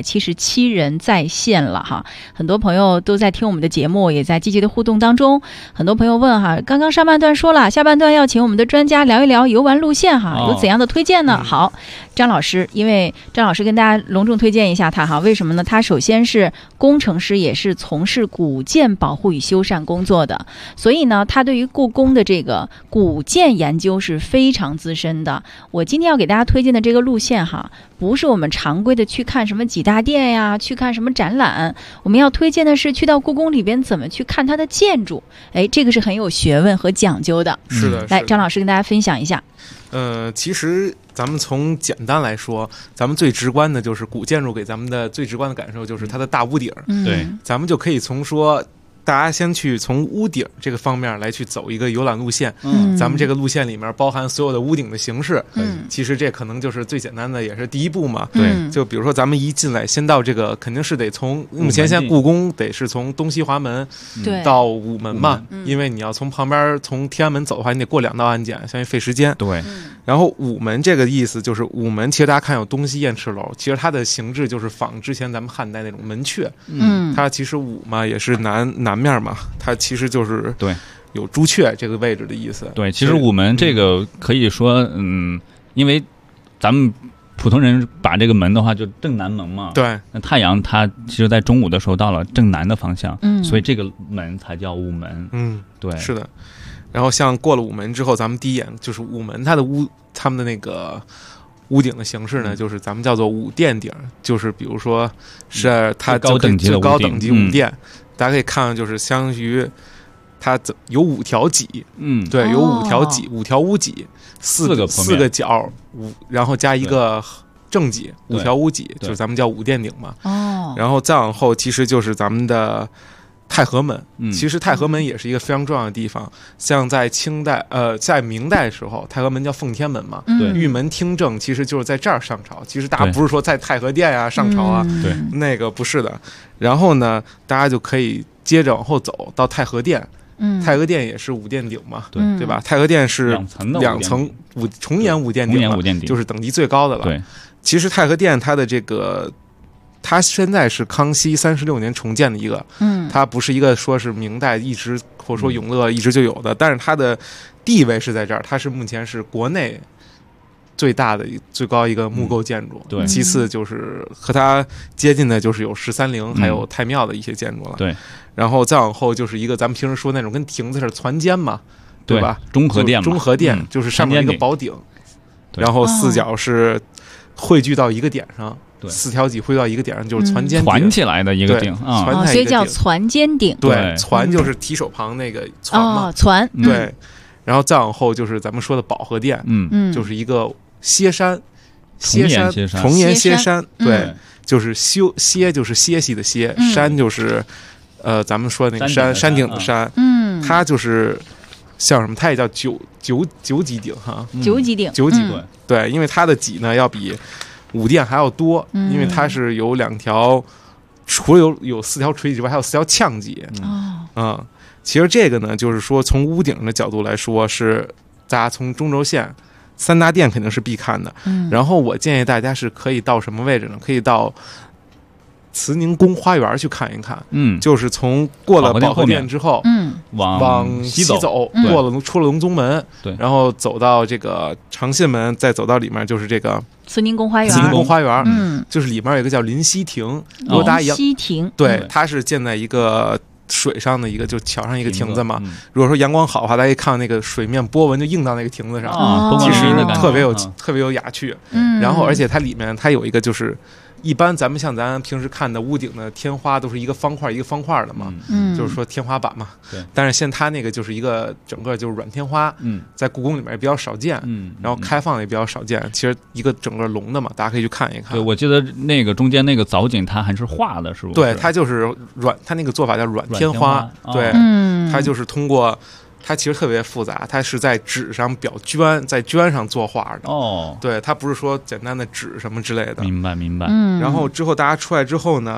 百七十七人在线了哈，很多朋友都在听我们的节目，也在积极的互动当中。很多朋友问哈，刚刚上半段说了，下半段要请我们的专家聊一聊游玩路线哈，有怎样的推荐呢？哦、好，张老师，因为张老师跟大家隆重推荐一下他哈，为什么呢？他首先是工程师，也是从事古建保护与修缮工作的，所以呢，他对于故宫的这个古建研究是非常资深的。我今天要给大家推荐的这个路线哈，不是我们常规的去看什么几大殿呀，去看什么展览，我们要推荐的是去到故宫里边怎么去看它的建筑。哎，这个是很有学问和讲究的。 是的， 来，张老师跟大家分享一下。 呃，其实咱们从简单来说，咱们最直观的就是古建筑给咱们的最直观的感受就是它的大屋顶。 嗯、 对， 咱们就可以从说。大家先去从屋顶这个方面来去走一个游览路线， 嗯， 咱们这个路线里面包含所有的屋顶的形式， 嗯， 其实这可能就是最简单的，也是第一步嘛， 对， 就比如说咱们一进来，先到这个肯定是得从目前现在故宫得是从东西华门对到午门嘛， 嗯、 因为你要从旁边从天安门走的话，你得过两道安检，相当于费时间， 对。 然后午门这个意思就是午门，其实大家看有东西燕赤楼，其实它的形制就是仿之前咱们汉代那种门阙， 嗯， 它其实午嘛也是南南面嘛，它其实就是对有朱雀这个位置的意思。 对，其实午门这个可以说，嗯，因为咱们普通人把这个门的话就正南门嘛， 对， 那太阳它其实在中午的时候到了正南的方向， 嗯， 所以这个门才叫午门， 嗯， 对， 是的。然后像过了午门之后，咱们第一眼就是午门它的屋，他们的那个屋顶的形式呢， 嗯、 就是咱们叫做午殿顶，就是比如说是它高等级的最高等级午殿， 嗯、 大家可以看到就是相当于它有五条脊， 嗯， 对，有五条脊， 哦、 五条屋脊，四个四个角，五然后加一个正脊，五条屋脊，就是咱们叫午殿顶嘛。 哦， 然后再往后其实就是咱们的。太和门， 嗯， 其实太和门也是一个非常重要的地方。像在清代，呃，在明代的时候，太和门叫奉天门嘛， 对， 玉门听政其实就是在这儿上朝。其实大家不是说在太和殿呀、啊、上朝啊， 对， 那个不是的。然后呢，大家就可以接着往后走到太和殿。 嗯， 太和殿也是五殿顶嘛， 对对吧？太和殿是两层的两层五重檐五殿顶， 重檐五殿顶就是等级最高的了。 对， 其实太和殿它的这个。它现在是康熙三十六年重建的一个， 嗯， 它不是一个说是明代一直或者说永乐一直就有的，嗯、但是它的地位是在这儿，它是目前是国内最大的最高一个木构建筑， 嗯、对， 其次就是和它接近的就是有十三陵，还有太庙的一些建筑了， 对， 然后再往后就是一个咱们平时说那种跟亭子似的攒尖嘛，对吧？ 中和殿， 中和殿、嗯、就是上面一个宝顶，然后四角是汇聚到一个点上。 对， 四条脊汇到一个点上，就是攒尖攒起来的一个顶啊， 哦，所以叫攒尖顶。 对，攒就是提手旁那个攒嘛， 哦，攒。 对，然后再往后就是咱们说的保和殿， 嗯嗯， 就是一个歇山， 歇山，重檐歇山，对，就是休歇就是歇息的歇，山就是呃咱们说的那个山山顶的山， 嗯， 它就是像什么，它也叫九九九脊顶哈， 九脊顶， 九脊对，因为它的脊呢要比。五殿还要多，因为它是有两条，除了有有四条垂脊之外，还有四条呛脊。 哦， 嗯，其实这个呢，就是说从屋顶的角度来说，是大家从中轴线三大殿肯定是必看的。 嗯， 然后我建议大家是可以到什么位置呢？可以到慈宁宫花园去看一看。 嗯， 就是从过了保和殿之后， 嗯， 往西走， 走过了出了隆宗门， 对， 然后走到这个长信门，再走到里面就是这个。 慈宁宫花园， 慈宁宫花园， 嗯， 就是里面有一个叫临溪亭，如果大家一样， 临溪亭， 对，它是建在一个水上的一个，就桥上一个亭子嘛。 嗯、 如果说阳光好的话，大家一看那个水面波纹就映到那个亭子上， 啊， 其实特别有、 啊、 特别有雅趣。 嗯， 然后而且它里面它有一个就是。一般咱们像咱平时看的屋顶的天花都是一个方块一个方块的嘛， 嗯， 就是说天花板嘛。 对。 但是现在它那个就是一个整个就是软天花， 嗯， 在故宫里面也比较少见， 嗯， 然后开放也比较少见。其实一个整个龙的嘛，大家可以去看一看。 对，我记得那个中间那个藻井它还是画的，是不是？ 对，它就是软，它那个做法叫软天花， 天花对， 嗯， 它就是通过。它其实特别复杂，它是在纸上裱绢，在绢上作画的。 哦， 对，它不是说简单的纸什么之类的。 明白，明白。 嗯， 然后之后大家出来之后呢，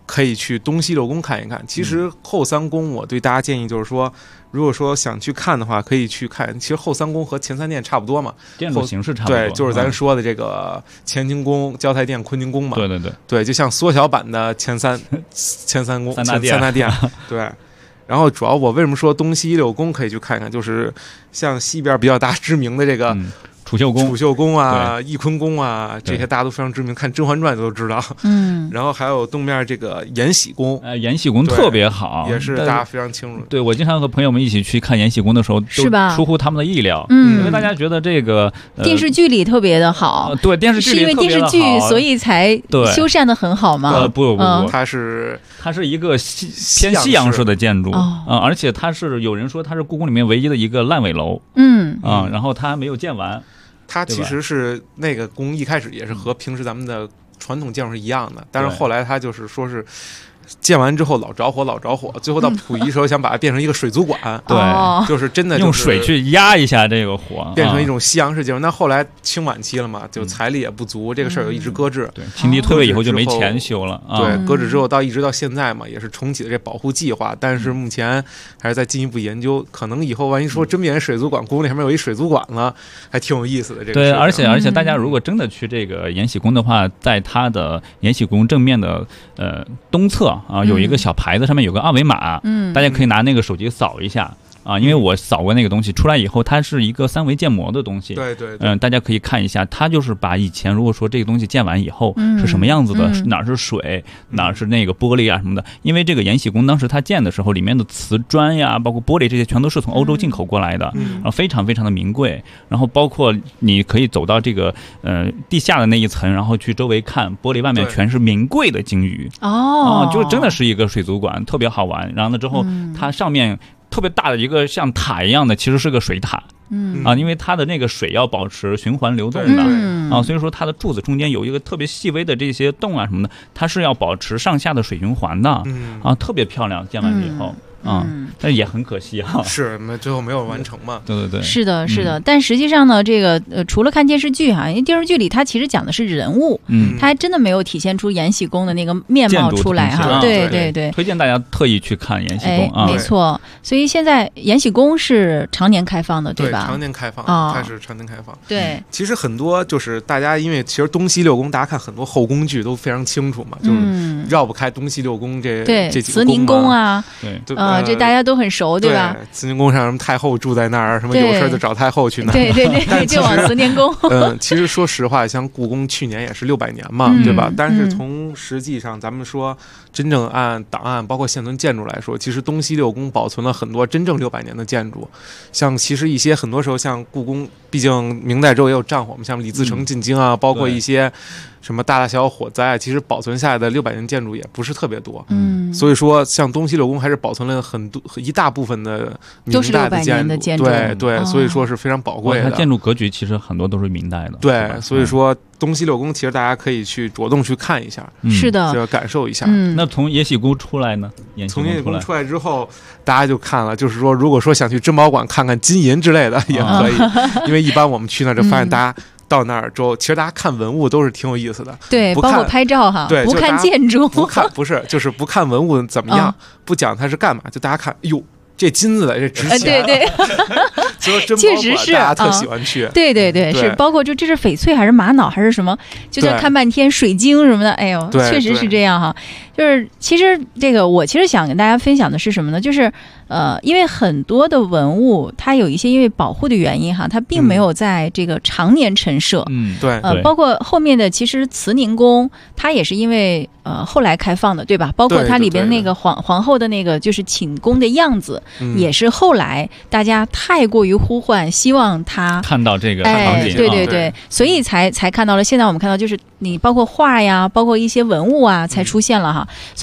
可以去东西六宫看一看。其实后三宫我对大家建议就是说，如果说想去看的话，可以去看。其实后三宫和前三殿差不多嘛， 建筑形式差不多。 对，就是咱说的这个乾清宫、交泰殿、坤宁宫嘛。 对对对， 对，就像缩小版的前三前三宫、 三大殿。 三大殿对。然后主要我为什么说东西六宫可以去看看，就是像西边比较大知名的这个。 嗯储秀宫、 储秀宫啊、翊坤宫啊，这些大家都非常知名，看《甄嬛传》都知道。 嗯， 然后还有东面这个延禧宫， 呃，延禧宫特别好， 也是大家非常清楚。 对，我经常和朋友们一起去看延禧宫的时候， 是吧？ 出乎他们的意料， 嗯， 因为大家觉得这个、呃、 电视剧里特别的好， 呃、对，电视剧里是因为电视剧所以才修缮的很好吗？ 呃，不不不， 嗯、 它是它是一个西偏西洋式的建筑啊、 哦呃， 而且它是有人说它是故宫里面唯一的一个烂尾楼， 嗯啊、呃，然后它没有建完。 它其实是那个宫一开始也是和平时咱们的传统建筑是一样的，但是后来它就是说是建完之后老着火老着火，最后到溥仪时候想把它变成一个水族馆， 对、 哦， 就是真的、就是、 用水去压一下这个火， 变成一种西洋式建筑。那、嗯、后来清晚期了嘛，就财力也不足，嗯、这个事儿就一直搁置。 对，清帝退位以后就没钱修了。 对，啊、搁置之后到一直到现在嘛，也是重启的这保护计划，但是目前还是在进一步研究。可能以后万一说真变成水族馆，故宫里上面有一水族馆了，还挺有意思的。这个对，而且而且大家如果真的去这个延禧宫的话，在它的延禧宫正面的呃东侧啊有一个小牌子，上面有个二维码，嗯，大家可以拿那个手机扫一下啊，因为我扫过那个东西出来以后，它是一个三维建模的东西， 对对， 嗯、呃，大家可以看一下，它就是把以前如果说这个东西建完以后是什么样子的，嗯、哪是水，哪是那个玻璃啊什么的，因为这个延禧宫当时它建的时候，里面的瓷砖呀，包括玻璃这些全都是从欧洲进口过来的，嗯，然后非常非常的名贵，然后包括你可以走到这个呃地下的那一层，然后去周围看，玻璃外面全是名贵的金鱼， 哦、 啊，就真的是一个水族馆，特别好玩。然后呢之后，它上面特别大的一个像塔一样的，其实是个水塔，嗯啊，因为它的那个水要保持循环流动的， 嗯、 啊，所以说它的柱子中间有一个特别细微的这些洞啊什么的，它是要保持上下的水循环的，嗯啊，特别漂亮。建完以后。嗯啊、嗯，但是也很可惜啊， 是没最后没有完成嘛？ 对对对， 是的，是的。嗯、但实际上呢，这个呃，除了看电视剧哈，因为电视剧里它其实讲的是人物，嗯，它还真的没有体现出延禧宫的那个面貌出来哈。对对 对, 对， 推荐大家特意去看延禧宫啊， 没错。所以现在延禧宫是常年开放的， 对吧？ 对常年开放， 哦、 它是常年开放。 对、 嗯，其实很多就是大家因为其实东西六宫，大家看很多后宫剧都非常清楚嘛，就是绕不开东西六宫这、嗯、 对这几个慈宁宫啊， 对啊、呃，这大家都很熟，对吧？ 慈宁宫上什么太后住在那儿，什么有事就找太后去那儿， 对对对，就往慈宁宫。 嗯，其实说实话，像故宫去年也是六百年嘛， 嗯、 对吧？但是从实际上，咱们说真正按档案，包括现存建筑来说，其实东西六宫保存了很多真正六百年的建筑。像其实一些很多时候，像故宫，毕竟明代之后也有战火嘛，像李自成进京啊，嗯、包括一些什么大大小小火灾，其实保存下来的六百年建筑也不是特别多。 嗯， 所以说像东西六宫还是保存了很多一大部分的明代的建筑， 建筑对对、哦，所以说是非常宝贵的。 它建筑格局其实很多都是明代的， 对，所以说东西六宫其实大家可以去着重去看一下， 嗯、是的， 就要感受一下。 嗯， 那从延禧宫出来呢？ 从延禧宫出来之后，大家就看了，就是说，如果说想去珍宝馆看看金银之类的也可以，哦、因为一般我们去那就发现大家。到那儿之后，其实大家看文物都是挺有意思的， 对，包括拍照哈， 对， 不看建筑， 不看不是，就是不看文物怎么样，哦、不讲它是干嘛，就大家看，哎呦，这金子的这值钱， 呃、对对， 所以说珍宝馆大家特喜欢去， 嗯、对对对，是包括就这是翡翠还是玛瑙还是什么，就在看半天水晶什么的，哎呦，确实是这样哈。就是其实这个我其实想跟大家分享的是什么呢？就是呃，因为很多的文物它有一些因为保护的原因哈，它并没有在这个常年陈设。 嗯， 对。 呃，包括后面的其实慈宁宫，它也是因为呃后来开放的，对吧？包括它里边那个皇皇后的那个就是寝宫的样子， 嗯、 也是后来大家太过于呼唤，希望它看到这个场景， 哎、对对对， 啊、 所以才才看到了。现在我们看到就是你包括画呀，包括一些文物啊，才出现了哈。所以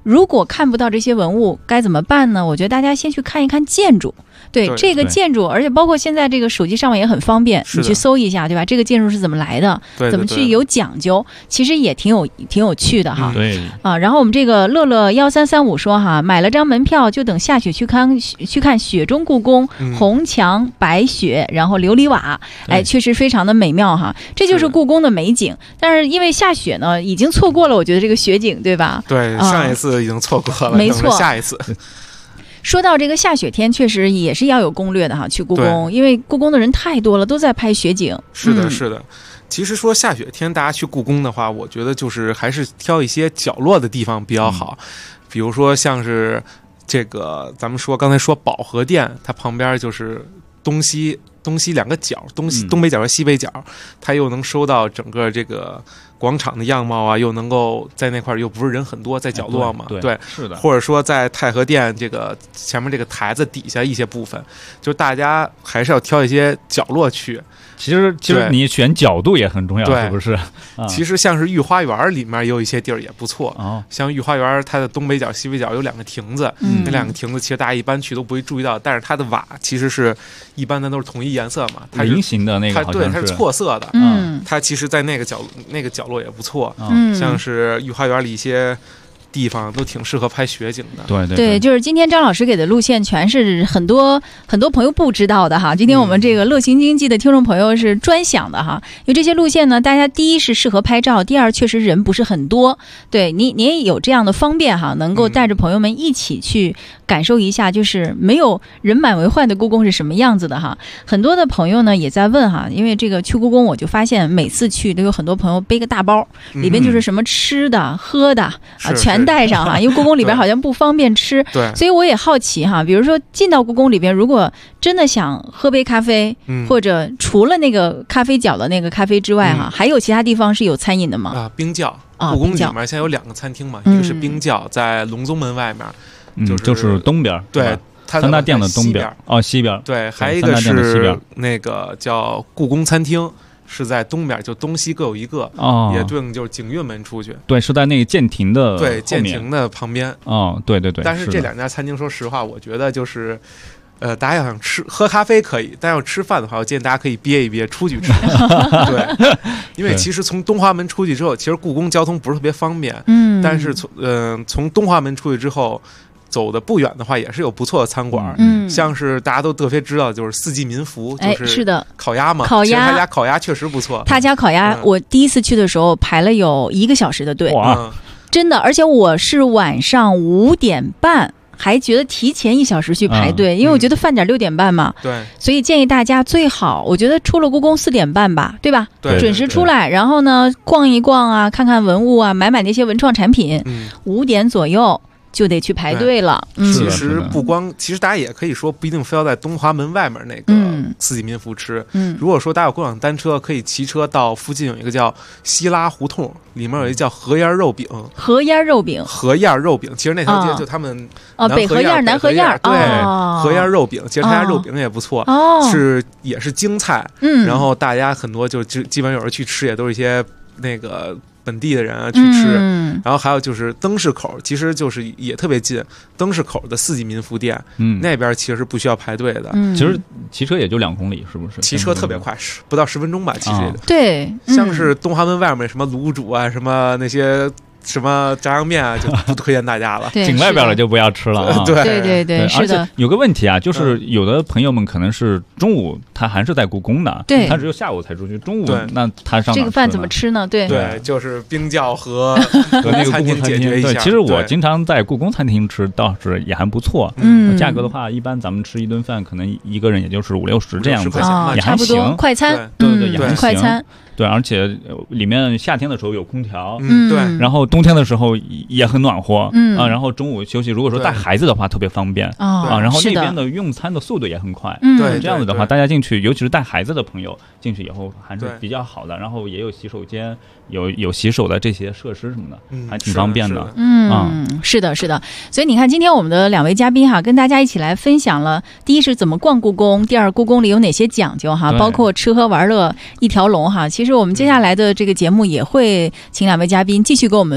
如果看不到这些文物该怎么办呢？我觉得大家先去看一看建筑。对， 对这个建筑，而且包括现在这个手机上面也很方便，你去搜一下，对吧？这个建筑是怎么来的？ 对对对， 怎么去有讲究？其实也挺有挺有趣的哈。 对啊，然后我们这个乐乐幺三三五说哈，买了张门票就等下雪去看去看雪中故宫， 嗯、 红墙白雪，然后琉璃瓦，哎，确实非常的美妙哈。这就是故宫的美景。但是因为下雪呢，已经错过了，我觉得这个雪景，对吧？ 对，上一次已经错过了， 嗯、没错， 下一次。 说到这个下雪天，确实也是要有攻略的哈。去故宫，因为故宫的人太多了，都在拍雪景。 是的， 嗯、 是的。其实说下雪天大家去故宫的话，我觉得就是还是挑一些角落的地方比较好，嗯、比如说像是这个咱们说刚才说保和殿，它旁边就是东西东西两个角，东西、嗯、东北角和西北角，它又能收到整个这个广场的样貌啊，又能够在那块又不是人很多，在角落嘛， 对， 对， 是的。 或者说在太和殿这个前面这个台子底下一些部分，就大家还是要挑一些角落去。 其实，其实你选角度也很重要，是不是？ 啊、其实像是御花园里面也有一些地儿也不错， 哦、 像御花园它的东北角、西北角有两个亭子， 嗯、 那两个亭子其实大家一般去都不会注意到，但是它的瓦其实是一般的都是统一颜色嘛，它是菱形的那个好像是， 它对，它是错色的， 嗯， 它其实在那个角那个角落也不错， 嗯， 像是御花园里一些地方都挺适合拍雪景的。 对 对, 对，就是今天张老师给的路线全是很多很多朋友不知道的哈。今天我们这个乐行经济的听众朋友是专享的哈，因为这些路线呢，大家第一是适合拍照，第二确实人不是很多，对你你也有这样的方便哈，能够带着朋友们一起去感受一下，就是没有人满为患的故宫是什么样子的哈。很多的朋友呢也在问哈，因为这个去故宫，我就发现每次去都有很多朋友背个大包，里边就是什么吃的、喝的啊，全带上哈，因为故宫里边好像不方便吃， 对， 所以我也好奇哈，比如说进到故宫里边，如果真的想喝杯咖啡， 嗯、 或者除了那个咖啡角的那个咖啡之外哈， 嗯、 还有其他地方是有餐饮的吗？ 啊，冰窖， 啊、 故宫里面现在有两个餐厅嘛， 嗯、 一个是冰窖，在隆宗门外面，就是、 嗯、就是东边， 对， 三大殿的东边，哦，西边， 对，还有一个是那个叫故宫餐厅。是在东边，就东西各有一个， 哦， 也对应就是景运门出去。 对，是在那个建亭的对建亭的旁边。 哦，对对对。 但是这两家餐厅，说实话，我觉得就是，呃，大家要想吃喝咖啡可以，但要吃饭的话，我建议大家可以憋一憋，出去吃。对，因为其实从东华门出去之后，其实故宫交通不是特别方便。 嗯。 但是从嗯、呃、从东华门出去之后。走的不远的话，也是有不错的餐馆， 嗯， 像是大家都特别知道，就是四季民福，就是是的， 烤鸭嘛， 烤鸭， 他家烤鸭确实不错。 他家烤鸭， 嗯、 我第一次去的时候排了有一个小时的队， 哇， 真的，而且我是晚上五点半。还觉得提前一小时去排队， 嗯、 因为我觉得饭点六点半嘛， 对， 所以建议大家最好，我觉得出了故宫四点半吧，对吧？ 对， 准时出来，然后呢逛一逛啊，看看文物啊，买买那些文创产品，五、嗯、点左右。就得去排队了。嗯， 其实不光，其实大家也可以说，不一定非要在东华门外面那个四季民福吃。 嗯， 如果说大家有共享单车，可以骑车到附近有一个叫西拉胡同，里面有一个叫河沿肉饼。 河沿肉饼， 河沿肉饼，其实那条街就他们哦，北河沿、南河沿， 对， 哦、 河沿肉饼，其实他家肉饼也不错， 哦， 是也是京菜。 嗯， 然后大家很多就基基本有人去吃，也都是一些那个。本地的人啊去吃， 嗯、 然后还有就是灯市口，其实就是也特别近，灯市口的四季民福店， 嗯， 那边其实是不需要排队的， 嗯， 其实骑车也就两公里，是不是？ 骑车特别快，不到十分钟吧，其实也、 哦、对， 像是东华门外面什么卤煮啊，什么那些。什么炸酱面啊，就不推荐大家了。 对， 景外边了就不要吃了啊。 对对对对，是的。 有个问题啊，就是有的朋友们可能是中午他还是在故宫的， 对， 他只有下午才出去，中午那他上这个饭怎么吃呢？对对，就是冰窖和和那个餐厅解决一下。 对，其实我经常在故宫餐厅吃，倒是也还不错。 嗯， 价格的话，一般咱们吃一顿饭，可能一个人也就是五六十这样子， 啊， 也还行。 快餐， 对对，也还行。 快餐。 对，而且里面夏天的时候有空调， 嗯，对， 然后冬天的时候也很暖和， 嗯啊，然后中午休息，如果说带孩子的话，特别方便啊， 然后那边的用餐的速度也很快， 对， 这样子的话，大家进去，尤其是带孩子的朋友进去以后还是比较好的，然后也有洗手间，有有洗手的这些设施什么的，还挺方便的， 嗯，是的，是的，所以你看，今天我们的两位嘉宾哈，跟大家一起来分享了，第一是怎么逛故宫，第二故宫里有哪些讲究哈，包括吃喝玩乐一条龙哈，其实我们接下来的这个节目也会请两位嘉宾继续给我们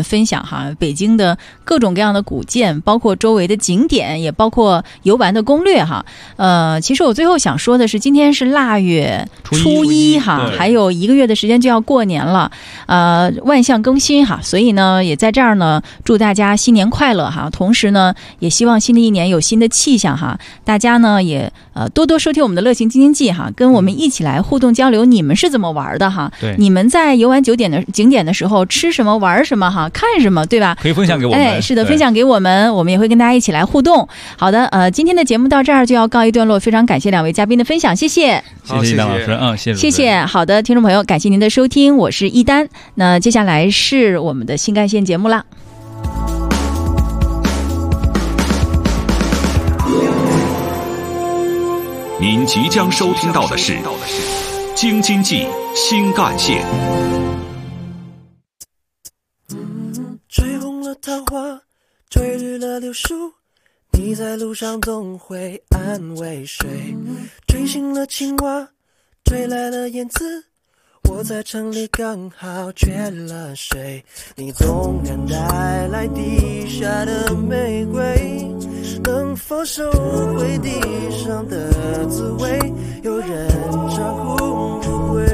分享哈，北京的各种各样的古建，包括周围的景点，也包括游玩的攻略哈。呃，其实我最后想说的是，今天是腊月初一哈，还有一个月的时间就要过年了，呃，万象更新哈，所以呢，也在这儿呢，祝大家新年快乐哈。同时呢，也希望新的一年有新的气象哈，大家呢也呃多多收听我们的乐行京津冀哈，跟我们一起来互动交流，你们是怎么玩的哈？ 对， 你们在游玩九点的景点的时候吃什么玩什么哈，看什么对吧？ 可以分享给我们。 哎，是的，分享给我们，我们也会跟大家一起来互动。好的，呃，今天的节目到这儿就要告一段落，非常感谢两位嘉宾的分享，谢谢， 谢谢张老师，嗯，谢谢， 谢谢。好的，听众朋友，感谢您的收听，我是一丹。那接下来是我们的新干线节目啦。 您即将收听到的是京津冀新干线。 吹红了桃花，吹绿了柳树，你在路上总会安慰谁？吹醒了青蛙，吹来了燕子，我在城里刚好缺了水。你总愿带来地下的玫瑰，能否收回地上的滋味？有人常呼不归。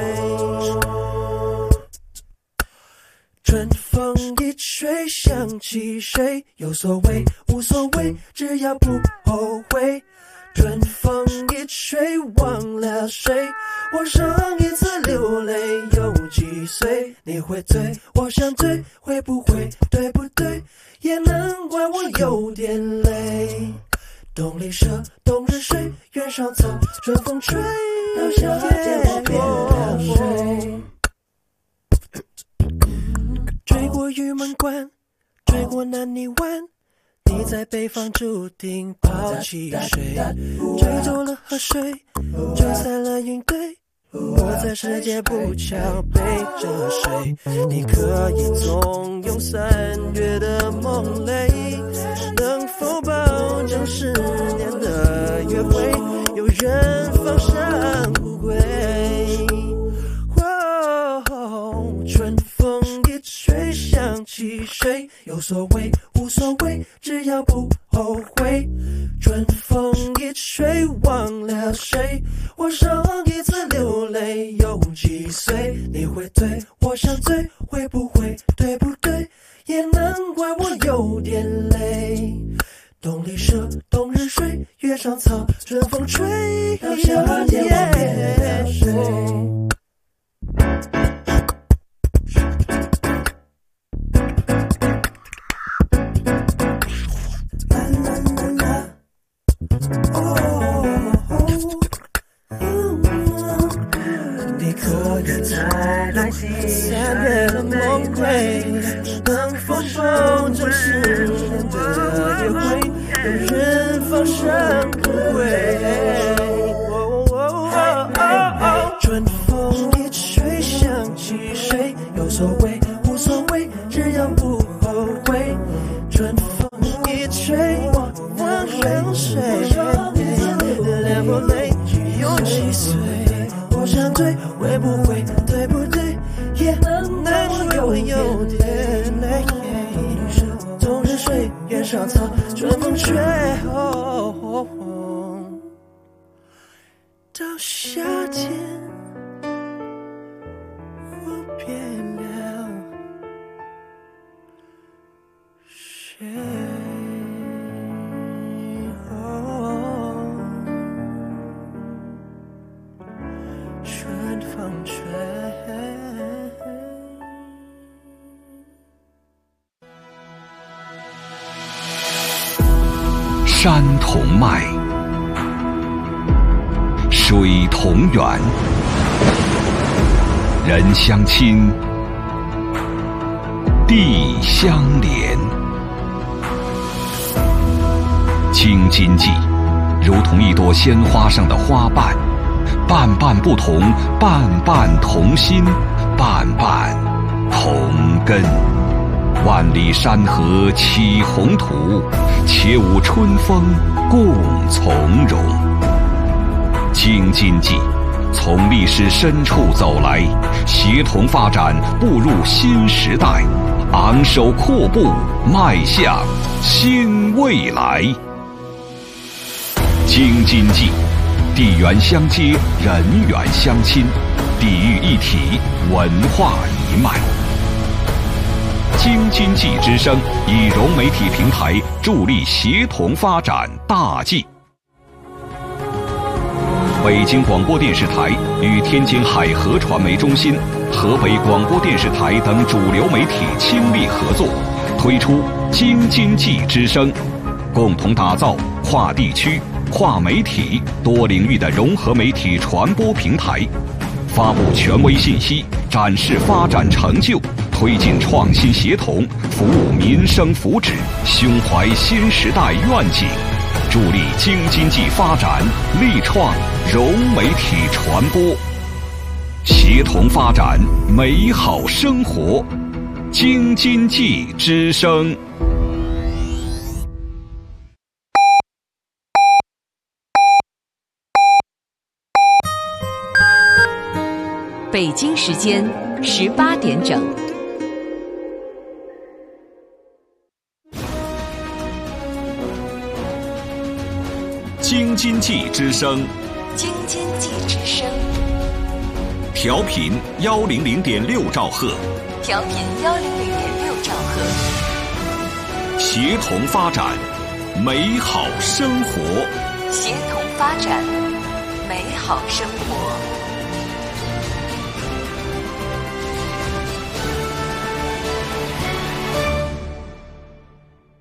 春风一吹想起谁，有所谓无所谓，只要不后悔。春风一吹忘了谁，我上一次流泪有几岁？你会醉，我想醉，会不会对不对？也难怪我有点累。冬里蛇，冬日睡，原上草，春风吹到夏天我变了谁？追过玉门关，追过南泥湾，你在北方注定抛弃谁？追走了河水，吹散了云堆，我在世界不桥背着谁？你可以纵用三月的梦泪，能否保证十年的约会有人放上不归？哦，春风一吹想起谁，有所谓无所谓，只要不后悔。春风一吹忘了谁，我上一次流泪有几岁？你会醉，我想醉，会不会对不对？也难怪我有点累。冬里蛇，冬日睡，月上草，春风吹到夏天我变了谁？你可以再来三月的梦归，能否保证十年的约会有人放上不归？春风一吹想起谁，有所谓无所谓，只要不后悔。春风一吹忘了谁，流过泪有几岁？我想醉，会不会对不对？也难我有有点累。冬日睡，原上草，春风吹到夏天我变了谁？春风吹。 山同脉，水同源，人相亲，地相连。京津冀如同一朵鲜花上的花瓣，瓣瓣不同，瓣瓣同心，瓣瓣同根。万里山河起宏图，且舞春风共从容。京津冀从历史深处走来，协同发展，步入新时代。 昂首阔步，迈向新未来。京津冀，地缘相接，人缘相亲，地域一体，文化一脉。京津冀之声以融媒体平台助力协同发展大计。北京广播电视台与天津海河传媒中心、河北广播电视台等主流媒体倾力合作，推出京津冀之声，共同打造跨地区、跨媒体、多领域的融合媒体传播平台，发布权威信息，展示发展成就，推进创新协同，服务民生福祉，胸怀新时代愿景，助力京津冀发展，力创融媒体传播，协同发展美好生活。京津冀之声。 北京时间十八点整。 京津冀之声， 京津冀之声， 调频幺零零点六兆赫， 调频幺零零点六兆赫， 协同发展，美好生活， 协同发展，美好生活。